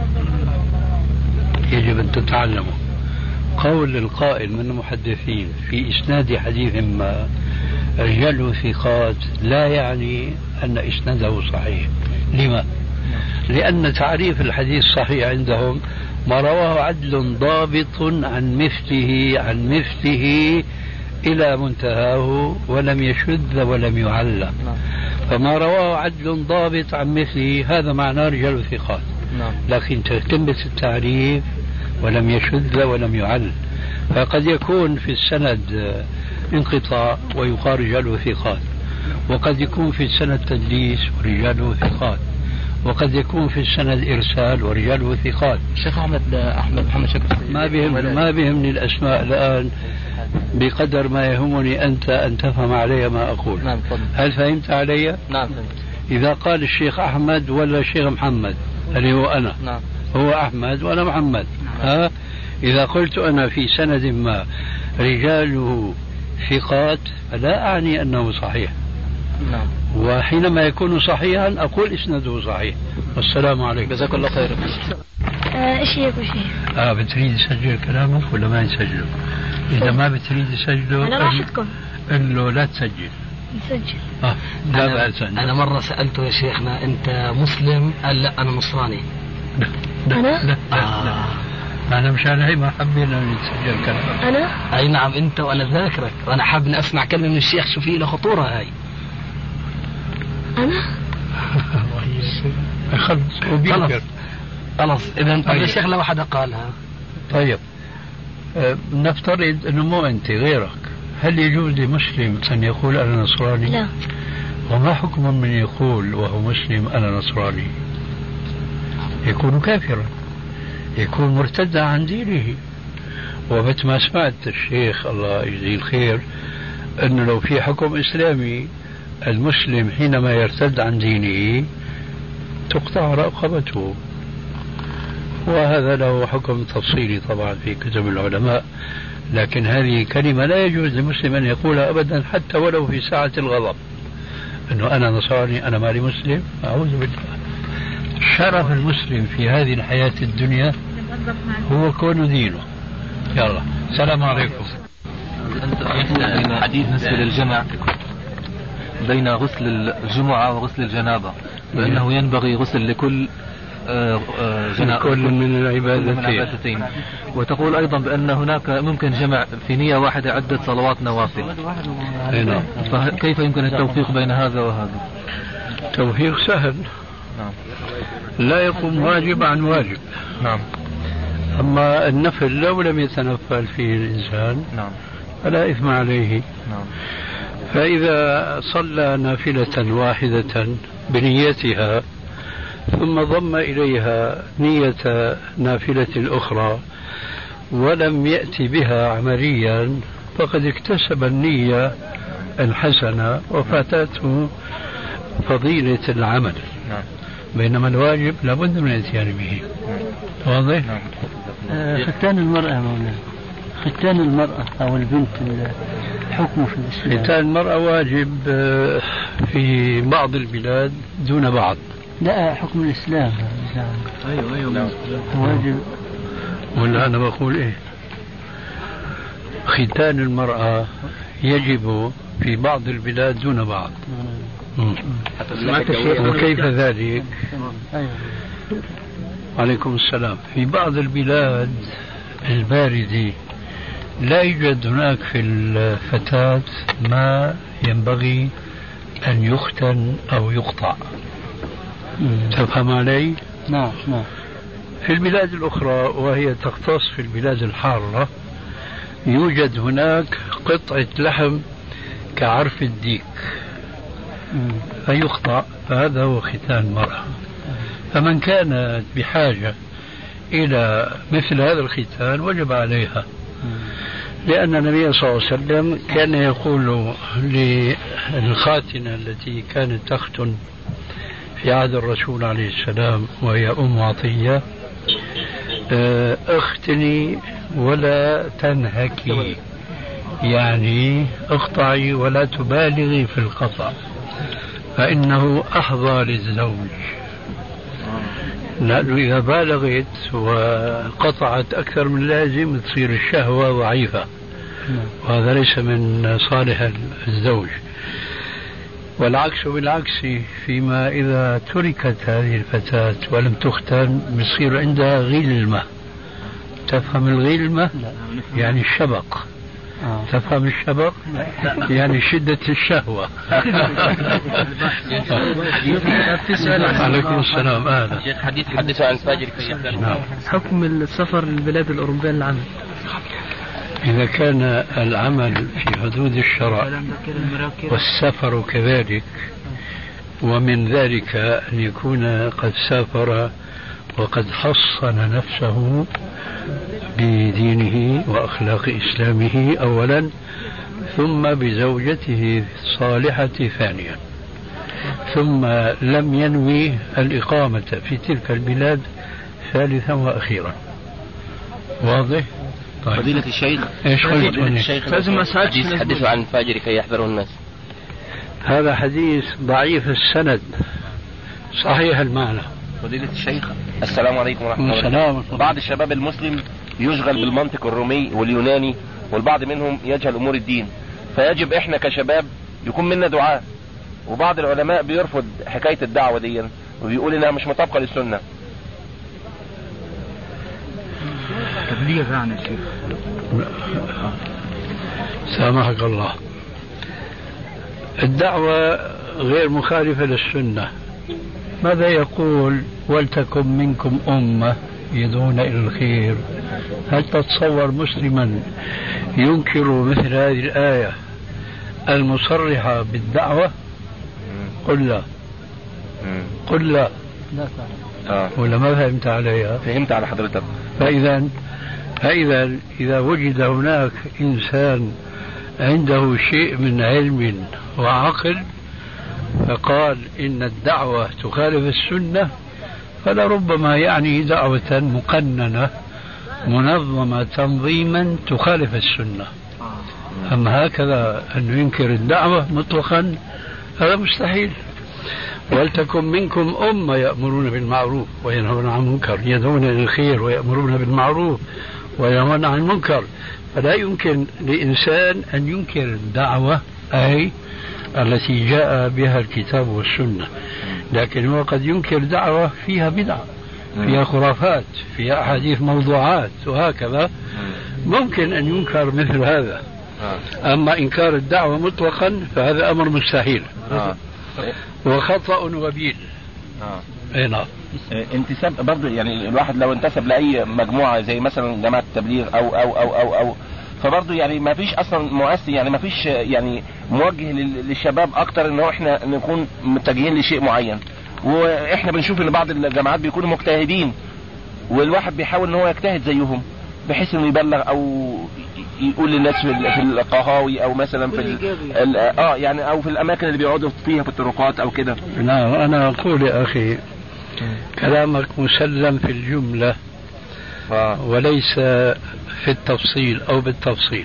يجب أن تتعلموا. قول القائل من المحدثين في إسناد حديث ما رجال ثقات لا يعني أن إسناده صحيح. لما؟ لأن تعريف الحديث صحيح عندهم ما رواه عدل ضابط عن مثله إلى منتهاه ولم يشذ ولم يعل. فما رواه عدل ضابط عن مثله هذا معناه رجال ثقات. لكن تلتمس التعريف ولم يشذ ولم يعل، فقد يكون في السند انقطاع ويقال رجاله ثقات، وقد يكون في السند تدليس ورجاله ثقات، وقد يكون في السند إرسال ورجاله ثقات. شيخ أحمد محمد شكر ما بيهمني الأسماء الآن بقدر ما يهمني أنت أن تفهم علي ما أقول. نعم. هل فهمت علي؟ نعم فهمت. إذا قال الشيخ أحمد ولا الشيخ محمد اللي هو أنا. نعم. هو أحمد وأنا محمد. ها؟ إذا قلت أنا في سند ما رجاله ثقات فلا أعني أنه صحيح. نعم. وحينما يكون صحيحا أقول إسناده صحيح. والسلام عليكم. جزاك الله خير. ايش يا ابو شيخ؟ بتريد تسجل كلامك ولا ما يسجله؟ إذا ما بتريد تسجله أنا راحتكم. قل له لا تسجل. نسجل. لا بأس. أنا مرة سألته يا شيخنا أنت مسلم؟ قال لا أنا نصراني. أنا؟ أنا مشان هي ما حابين أن يتسجل كلامك. أنا؟ أي نعم أنت، وأنا ذاكرك، وأنا حابب أسمع كلمة من الشيخ شو فيه له خطورة هاي. أنا؟ خلص إذا أنت الشيخ لو حدا قالها. طيب نفترض أنه مو أنت غيرك، هل يجوز لمسلم أن يقول أنا نصراني؟ لا. وما حكم من يقول وهو مسلم أنا نصراني؟ يكون كافرا، يكون مرتدا عن دينه. ومثل ما سمعت الشيخ الله يجزيه الخير أنه لو في حكم إسلامي المسلم حينما يرتد عن دينه تقطع رقبته، وهذا له حكم تفصيلي طبعا في كتب العلماء، لكن هذه كلمة لا يجوز للمسلم أن يقولها أبدا حتى ولو في ساعة الغضب، أنه أنا نصراني أنا مالي مسلم. أعوذ بالله. شرف المسلم في هذه الحياة الدنيا هو كون دينه. يلا السلام عليكم. حديث بالنسبة للجمع بين غسل الجمعة وغسل الجنابة، بأنه ينبغي غسل لكل كل من العبادتين. وتقول أيضا بأن هناك ممكن جمع في نية واحدة عدة صلوات نوافل. فكيف يمكن التوفيق بين هذا وهذا؟ توفيق سهل. نعم. لا يقوم واجب عن واجب. نعم. أما النفل لو لم يتنفل فيه الإنسان نعم فلا إثم عليه. نعم. فإذا صلى نافلة واحدة بنيتها ثم ضم إليها نية نافلة أخرى ولم يأتي بها عمليا فقد اكتسب النية الحسنة وفاتته فضيلة العمل. بينما الواجب لابد من الاتيان به. واضح؟ ختان المرأة مولانا، ختان المرأة أو البنت حكمه في الإسلام. ختان المرأة واجب في بعض البلاد دون بعض. لا، حكم الإسلام. أيوه واجب. ولا أنا بقول إيه؟ ختان المرأة يجب في بعض البلاد دون بعض. وكيف ذلك؟ عليكم السلام. في بعض البلاد الباردة لا يوجد هناك في الفتاة ما ينبغي أن يختن أو يقطع. تفهم علي؟ نعم. في البلاد الأخرى وهي تختص في البلاد الحارة يوجد هناك قطعة لحم كعرف الديك فيقطع، فهذا هو ختان المرأة. فمن كانت بحاجة إلى مثل هذا الختان وجب عليها، لأن النبي صلى الله عليه وسلم كان يقول للخاتنة التي كانت تختن في عهد الرسول عليه السلام وهي أم عطية: اختني ولا تنهكي، يعني اقطعي ولا تبالغي في القطع فإنه أحظى للزوج، لأنه إذا بالغت وقطعت أكثر من اللازم تصير الشهوة ضعيفة، وهذا ليس من صالح الزوج. والعكس بالعكس، فيما إذا تركت هذه الفتاة ولم تختن بصير عندها غلمة. تفهم الغلمة؟ يعني الشبق. تفهم الشبق؟ يعني شدة الشهوة. عليكم السلام. حدثوا عن فاجر. حكم السفر للبلاد الأوروبية للعمل. إذا كان العمل في حدود الشرع والسفر كذلك، ومن ذلك أن يكون قد سافر وقد حصن نفسه بدينه وأخلاق إسلامه أولا، ثم بزوجته الصالحة ثانيا، ثم لم ينوي الإقامة في تلك البلاد ثالثا وأخيرا. واضح؟ طيب. فضيلة الشيخ، لازم حدثوا عن الفاجر كي يحذره الناس. هذا حديث ضعيف السند صحيح المعنى. فضيلة الشيخ، السلام عليكم ورحمة الله. بعض الشباب المسلم يشغل بالمنطق الرومي واليوناني، والبعض منهم يجهل أمور الدين، فيجب إحنا كشباب يكون منا دعاء. وبعض العلماء بيرفض حكاية الدعوة دي وبيقول إنها مش مطابقة للسنة. تبليغ يعني يا شيخ. سامحك الله. الدعوة غير مخالفة للسنة. ماذا يقول؟ ولتكن منكم أمة يدعون إلى الخير. هل تتصور مسلما ينكر مثل هذه الآية المصرحة بالدعوة؟ قل لا. قل لا. ولا ما فهمت عليها؟ فهمت على حضرتك. فإذا إذا وجد هناك إنسان عنده شيء من علم وعقل فقال إن الدعوة تخالف السنة، فلربما يعني دعوة مقننة منظمة تنظيما تخالف السنة. أما هكذا أن ينكر الدعوة مطلقا هذا مستحيل. ولتكن منكم أمة يأمرون بالمعروف وينهون عن المنكر، يدعون إلى الخير ويأمرون بالمعروف وينهون عن المنكر. فلا يمكن لإنسان أن ينكر الدعوة أي التي جاء بها الكتاب والسنة، لكن هو قد ينكر دعوة فيها بدعة، فيها خرافات، فيها أحاديث موضوعات وهكذا، ممكن أن ينكر مثل هذا. أما إنكار الدعوة مطلقا فهذا أمر مستحيل وخطأ وبيل. نعم. انتساب برضه، يعني الواحد لو انتسب لأي مجموعة زي مثلا جماعة التبليغ أو فبرضه يعني ما فيش أصلا مؤسس، يعني ما فيش يعني موجه للشباب أكتر إن هو إحنا نكون متجهين لشيء معين. وإحنا بنشوف إن بعض الجماعات بيكونوا مجتهدين، والواحد بيحاول إن هو يجتهد زيهم بحيث إنه يبلغ أو يقول للناس في القهاوي او مثلا في يعني او في الاماكن اللي بيقعدوا فيها في الطرقات او كده. نعم انا اقول يا اخي كلامك مسلم في الجملة وليس في التفصيل او بالتفصيل.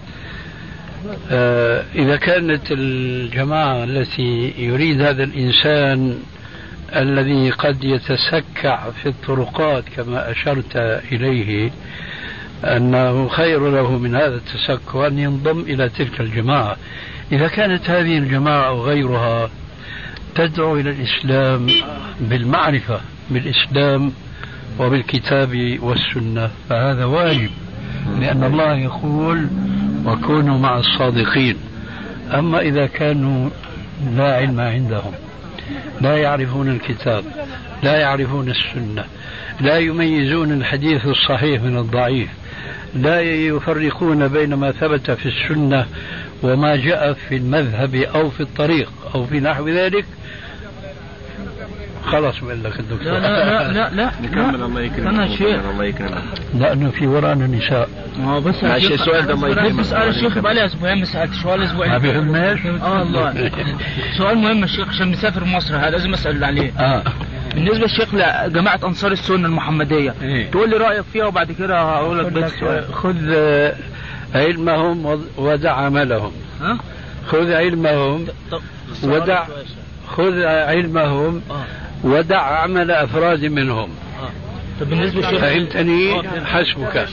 إذا كانت الجماعة التي يريد هذا الإنسان الذي قد يتسكع في الطرقات كما أشرت إليه أنه خير له من هذا التسكع أن ينضم إلى تلك الجماعة، إذا كانت هذه الجماعة أو غيرها تدعو إلى الإسلام بالمعرفة بالإسلام وبالكتاب والسنة فهذا واجب، لأن الله يقول وكونوا مع الصادقين. أما إذا كانوا لا علم عندهم، لا يعرفون الكتاب، لا يعرفون السنة، لا يميزون الحديث الصحيح من الضعيف، لا يفرقون بين ما ثبت في السنة وما جاء في المذهب أو في الطريق أو في نحو ذلك، خلاص بقول لك الدكتور. لا نكمل. الله يكرمك. الله يكرمك. لأنه في ورانا نساء. بس السؤال ده ما يكرمك. بس سؤال الشيخ بقالي أسبوعين ما سألت سؤال أسبوعين. ما بيهمناش. الله سؤال مهم الشيخ عشان مسافر مصر هذا لازم أسأل عليه. بالنسبة الشيخ لجماعة أنصار السنة المحمدية تقول لي رأيك فيها وبعد كده هقول لك بس خذ علمهم ودع عملهم. خذ علمهم ودع عمل أفراد منهم. طب بالنسبة للشيخ فهمتني؟ حسبك.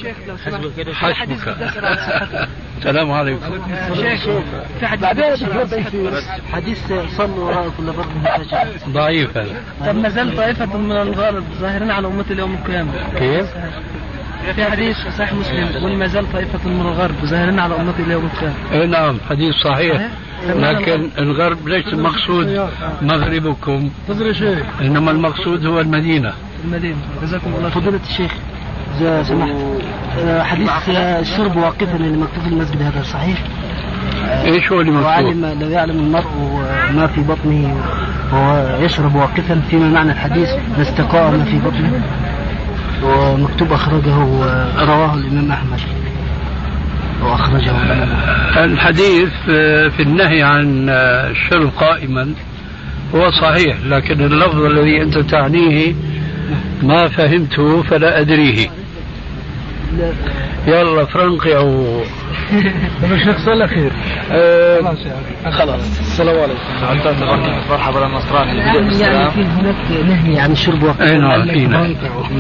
السلام عليكم. في حديث صلوا وراء كل فرد ضعيف هذا. طب ما زال طائفة من الغرب ظاهرين على أمة اليوم القيامة. كيف؟ في حديث صحيح مسلم وما زال طائفة من الغرب ظاهرين على أمة اليوم القيامة. نعم حديث صحيح. لكن الغرب ليس المقصود مغربكم، إنما المقصود هو المدينة. جزاكم الله. فضيلة الشيخ إذا سمحت حديث الشرب واقفا اللي مكتوب في المسجد هذا صحيح؟ ايش هو اللي مكتوب؟ لو يعلم المرء ما في بطنه وهو يشرب واقفا فيما معنى الحديث لا استقاء ما في بطنه، ومكتوب أخرجه رواه الإمام أحمد وأخرجه الحديث في النهي عن الشرب قائما هو صحيح، لكن اللفظ الذي أنت تعنيه ما فهمته فلا أدريه. يلا فرنقي أو الشيخ صلى خير. خلاص السلام عليكم. مرحبا النصراني. يعني في هناك نهي عن الشرب وقت.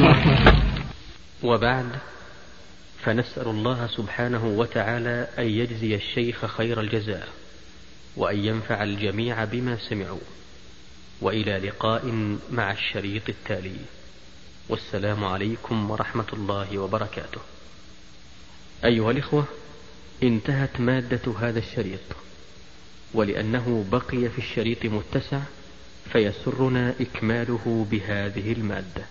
وبعد، فنسأل الله سبحانه وتعالى أن يجزي الشيخ خير الجزاء وأن ينفع الجميع بما سمعوا، وإلى لقاء مع الشريط التالي، والسلام عليكم ورحمة الله وبركاته. أيها الإخوة، انتهت مادة هذا الشريط، ولأنه بقي في الشريط متسع فيسرنا إكماله بهذه المادة.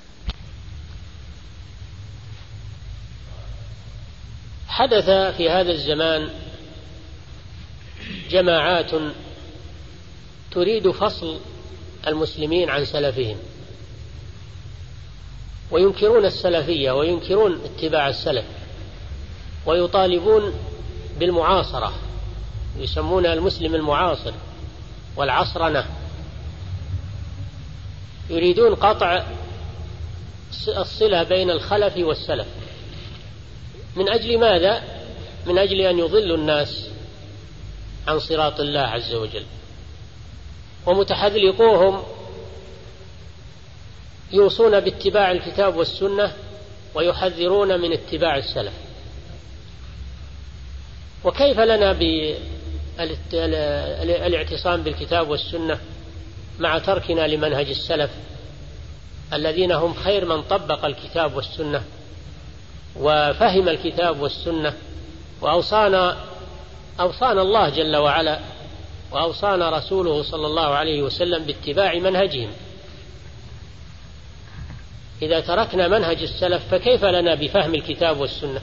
حدث في هذا الزمان جماعات تريد فصل المسلمين عن سلفهم، وينكرون السلفية وينكرون اتباع السلف، ويطالبون بالمعاصرة، يسمونها المسلم المعاصر والعصرنة. يريدون قطع الصلة بين الخلف والسلف. من أجل ماذا؟ من أجل أن يضلوا الناس عن صراط الله عز وجل. ومتحذلقوهم يوصون باتباع الكتاب والسنة ويحذرون من اتباع السلف. وكيف لنا بالاعتصام بالكتاب والسنة مع تركنا لمنهج السلف الذين هم خير من طبق الكتاب والسنة وفهم الكتاب والسنة، وأوصانا الله جل وعلا وأوصانا رسوله صلى الله عليه وسلم باتباع منهجهم. إذا تركنا منهج السلف فكيف لنا بفهم الكتاب والسنة؟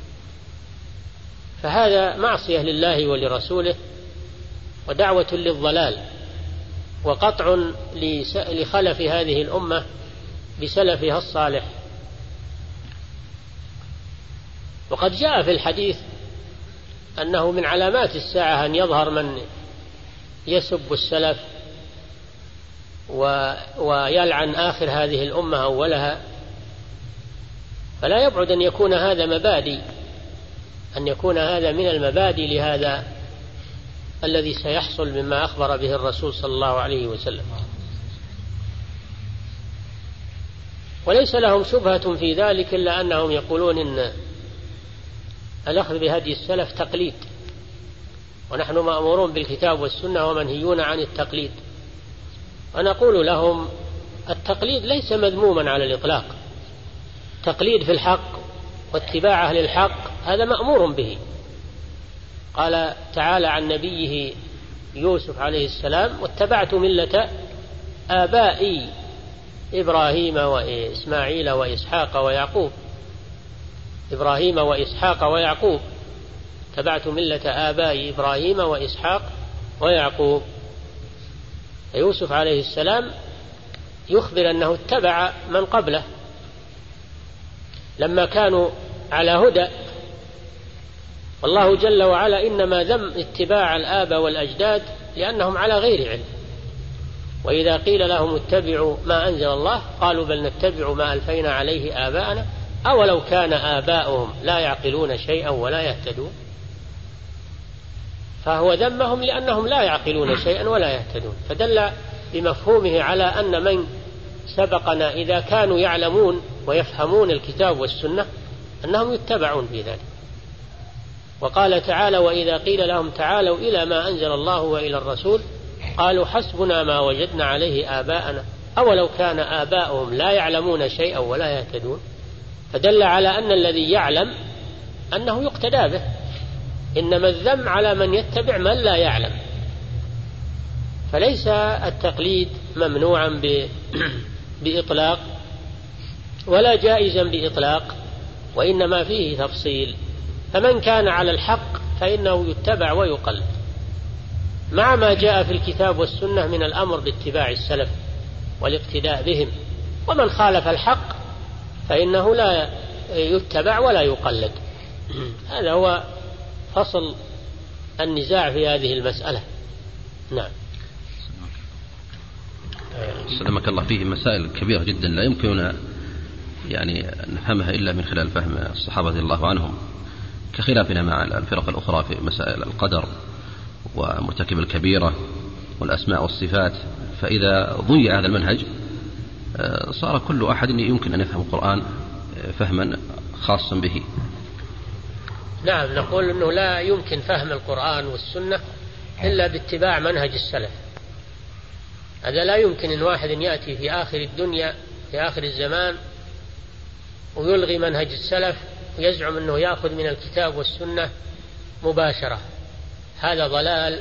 فهذا معصية لله ولرسوله ودعوة للضلال وقطع لخلف هذه الأمة بسلفها الصالح. وقد جاء في الحديث أنه من علامات الساعة أن يظهر من يسب السلف ويلعن آخر هذه الأمة أولها، فلا يبعد أن يكون هذا مبادئ، أن يكون هذا من المبادئ لهذا الذي سيحصل مما أخبر به الرسول صلى الله عليه وسلم. وليس لهم شبهة في ذلك إلا أنهم يقولون إن الأخذ بهدي السلف تقليد، ونحن مأمورون بالكتاب والسنة ومنهيون عن التقليد. ونقول لهم التقليد ليس مذموما على الإطلاق، تقليد في الحق واتباع أهل الحق هذا مأمور به. قال تعالى عن نبيه يوسف عليه السلام: واتبعت ملة آبائي إبراهيم وإسماعيل وإسحاق ويعقوب. إبراهيم وإسحاق ويعقوب، اتبعت ملة آبائي إبراهيم وإسحاق ويعقوب. يوسف عليه السلام يخبر أنه اتبع من قبله لما كانوا على هدى، والله جل وعلا إنما ذم اتباع الآباء والأجداد لأنهم على غير علم. وإذا قيل لهم اتبعوا ما أنزل الله قالوا بل نتبع ما ألفينا عليه آباءنا أولو كان آباؤهم لا يعقلون شيئا ولا يهتدون. فهو ذمهم لأنهم لا يعقلون شيئا ولا يهتدون، فدل بمفهومه على أن من سبقنا إذا كانوا يعلمون ويفهمون الكتاب والسنة أنهم يتبعون في ذلك. وقال تعالى: وإذا قيل لهم تعالوا إلى ما أنزل الله وإلى الرسول قالوا حسبنا ما وجدنا عليه آباءنا أولو كان آباؤهم لا يعلمون شيئا ولا يهتدون. فدل على أن الذي يعلم أنه يقتدى به، إنما الذم على من يتبع من لا يعلم. فليس التقليد ممنوعا بإطلاق ولا جائزا بإطلاق، وإنما فيه تفصيل. فمن كان على الحق فإنه يتبع ويقلد مع ما جاء في الكتاب والسنة من الأمر باتباع السلف والاقتداء بهم، ومن خالف الحق فإنه لا يتبع ولا يقلد. هذا هو فصل النزاع في هذه المسألة. نعم. سلمك الله، فيه مسائل كبيرة جدا لا يمكننا يعني نفهمها إلا من خلال فهم الصحابة رضي الله عنهم، كخلافنا مع الفرق الأخرى في مسائل القدر ومرتكب الكبيرة والأسماء والصفات. فإذا ضيع هذا المنهج صار كل أحد يمكن أن يفهم القرآن فهما خاصا به. نعم، نقول أنه لا يمكن فهم القرآن والسنة إلا باتباع منهج السلف. هذا لا يمكن أن واحد يأتي في آخر الدنيا في آخر الزمان ويلغي منهج السلف ويزعم أنه يأخذ من الكتاب والسنة مباشرة. هذا ضلال،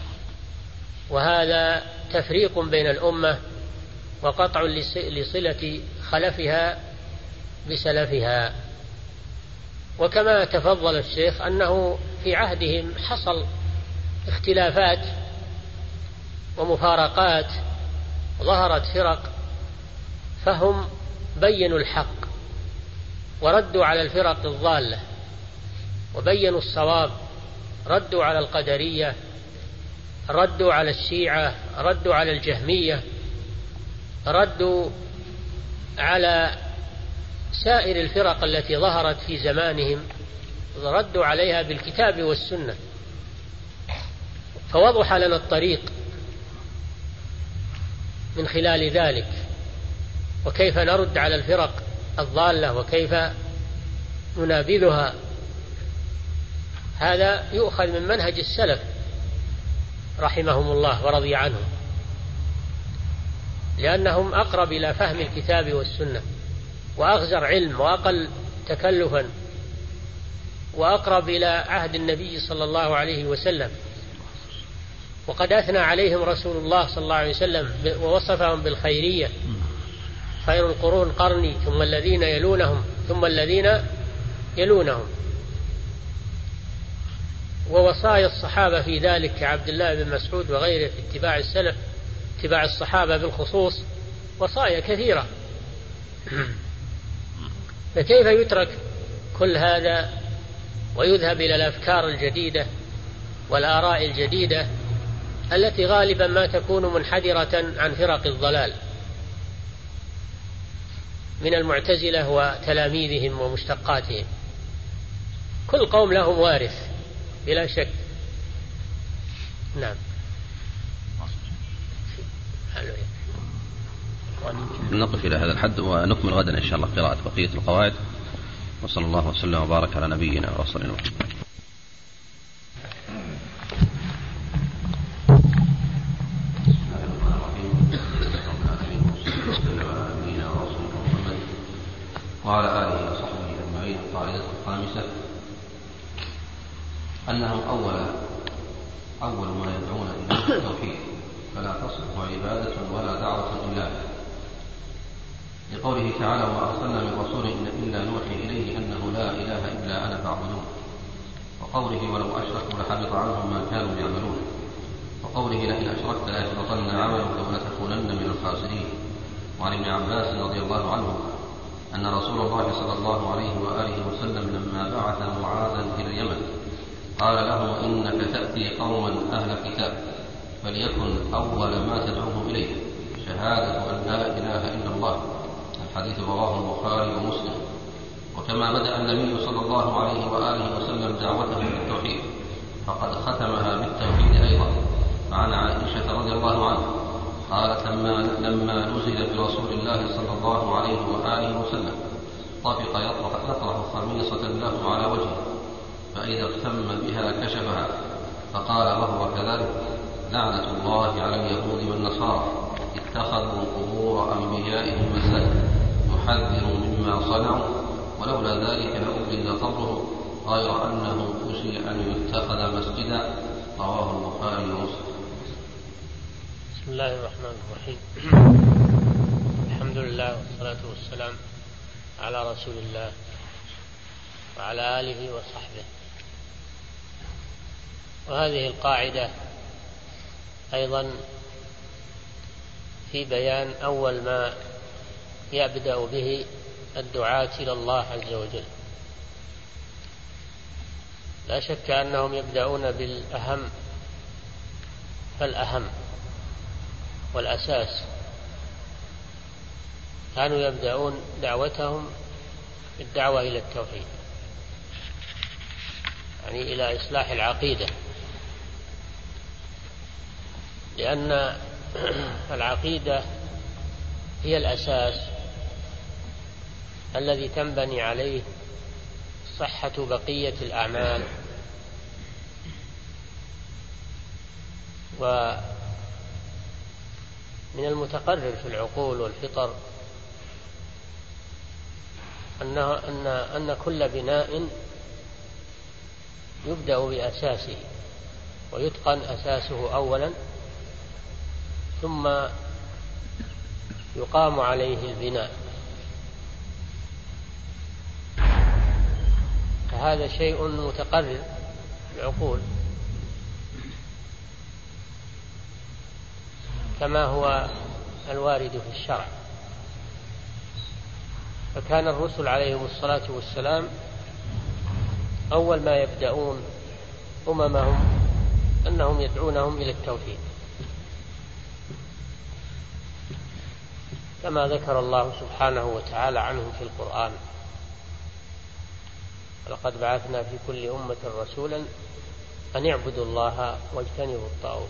وهذا تفريق بين الأمة وقطع لصلة خلفها بسلفها. وكما تفضل الشيخ أنه في عهدهم حصل اختلافات ومفارقات، ظهرت فرق، فهم بينوا الحق وردوا على الفرق الضالة وبينوا الصواب، ردوا على القدرية، ردوا على الشيعة، ردوا على الجهمية، ردوا على سائر الفرق التي ظهرت في زمانهم، ردوا عليها بالكتاب والسنة. فوضح لنا الطريق من خلال ذلك، وكيف نرد على الفرق الضالة وكيف ننابذها. هذا يؤخذ من منهج السلف رحمهم الله ورضي عنهم، لأنهم أقرب إلى فهم الكتاب والسنة وأغزر علم وأقل تكلفا وأقرب إلى عهد النبي صلى الله عليه وسلم. وقد أثنى عليهم رسول الله صلى الله عليه وسلم ووصفهم بالخيرية: خير القرون قرني ثم الذين يلونهم ثم الذين يلونهم. ووصايا الصحابة في ذلك كعبد الله بن مسعود وغيره في اتباع السلف، اتباع الصحابة بالخصوص، وصايا كثيرة. فكيف يترك كل هذا ويذهب إلى الأفكار الجديدة والآراء الجديدة التي غالبا ما تكون منحدرة عن فرق الضلال من المعتزلة وتلاميذهم ومشتقاتهم. كل قوم لهم وارث بلا شك. نعم. نقف إلى هذا الحد ونكمل غدا إن شاء الله قراءة بقية القواعد. وصلى الله وسلم وبارك على نبينا ورسولنا محمد. وعلى آله وصحبه أجمعين. القاعدة الخامسة أنهم أول ما يدعون إليه التوحيد، فلا تصح عبادة ولا دعوة إلا به، لقوله تعالى: وما أرسلنا من رسول إلا نوحي إليه أنه لا إله إلا أنا فاعبدون، وقوله: ولو أشركوا لحبط عنهم ما كانوا يعملون، وقوله: لئن أشركت ليحبطن عملك ولتكونن من الخاسرين. وعن ابن عباس رضي الله عنه أن رسول الله صلى الله عليه وآله وسلم لما بعث معاذا إلى اليمن قال له: إنك تأتي قوما أهل كتاب، فليكن أول ما تدعوهم إليه شهادة أن لا إله إلا الله. الحديث رواه البخاري ومسلم. وكما بدأ النبي صلى الله عليه وآله وسلم دعوته بالتوحيد فقد ختمها بالتوحيد أيضا. وعن عائشة رضي الله عنها قالت: لما نزل برسول الله صلى الله عليه وآله وسلم طفق يطرح خميصة له على وجهه، فإذا اغتم بها كشفها، فقال وهو كذلك: لعنة الله على اليهود والنصارى اتخذوا قبور أنبيائهم مساجد، يحذر مما صنعوا، ولولا ذلك لأبرز قبره، غير أنه خشي أن يتخذ مسجدا. رواه البخاري ومسلم. بسم الله الرحمن الرحيم. الحمد لله والصلاة والسلام على رسول الله وعلى آله وصحبه. وهذه القاعدة أيضا في بيان أول ما يبدأ به الدعاة إلى الله عز وجل. لا شك أنهم يبدأون بالأهم فالأهم والأساس. كانوا يبدأون دعوتهم بالدعوة إلى التوحيد، يعني إلى إصلاح العقيدة، لأن العقيدة هي الأساس الذي تنبني عليه صحة بقية الأعمال. ومن المتقرر في العقول والفطر أن كل بناء يبدأ بأساسه ويتقن أساسه أولا، ثم يقام عليه البناء. فهذا شيء متقرر في العقول، كما هو الوارد في الشرع. فكان الرسل عليهم الصلاة والسلام أول ما يبدأون أممهم أنهم يدعونهم إلى التوحيد، كما ذكر الله سبحانه وتعالى عنهم في القرآن: ولقد بعثنا في كل أمة رسولا أن اعبدوا الله واجتنبوا الطاغوت،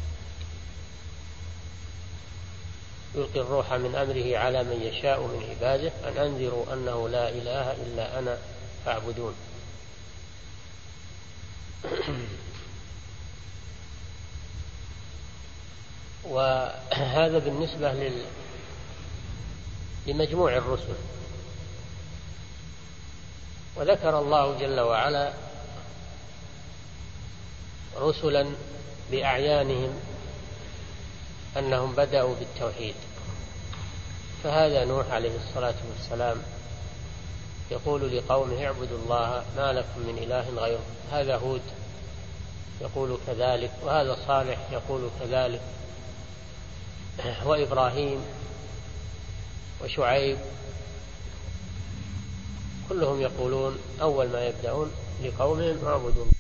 يلقي الروح من أمره على من يشاء من عباده أن أنذروا أنه لا إله إلا أنا فاعبدون. وهذا بالنسبة لمجموع الرسل. وذكر الله جل وعلا رسلا بأعيانهم أنهم بدأوا بالتوحيد. فهذا نوح عليه الصلاة والسلام يقول لقومه: اعبدوا الله ما لكم من إله غيره. هذا هود يقول كذلك، وهذا صالح يقول كذلك، وإبراهيم وشعيب كلهم يقولون أول ما يبدأون لقومهم اعبدوا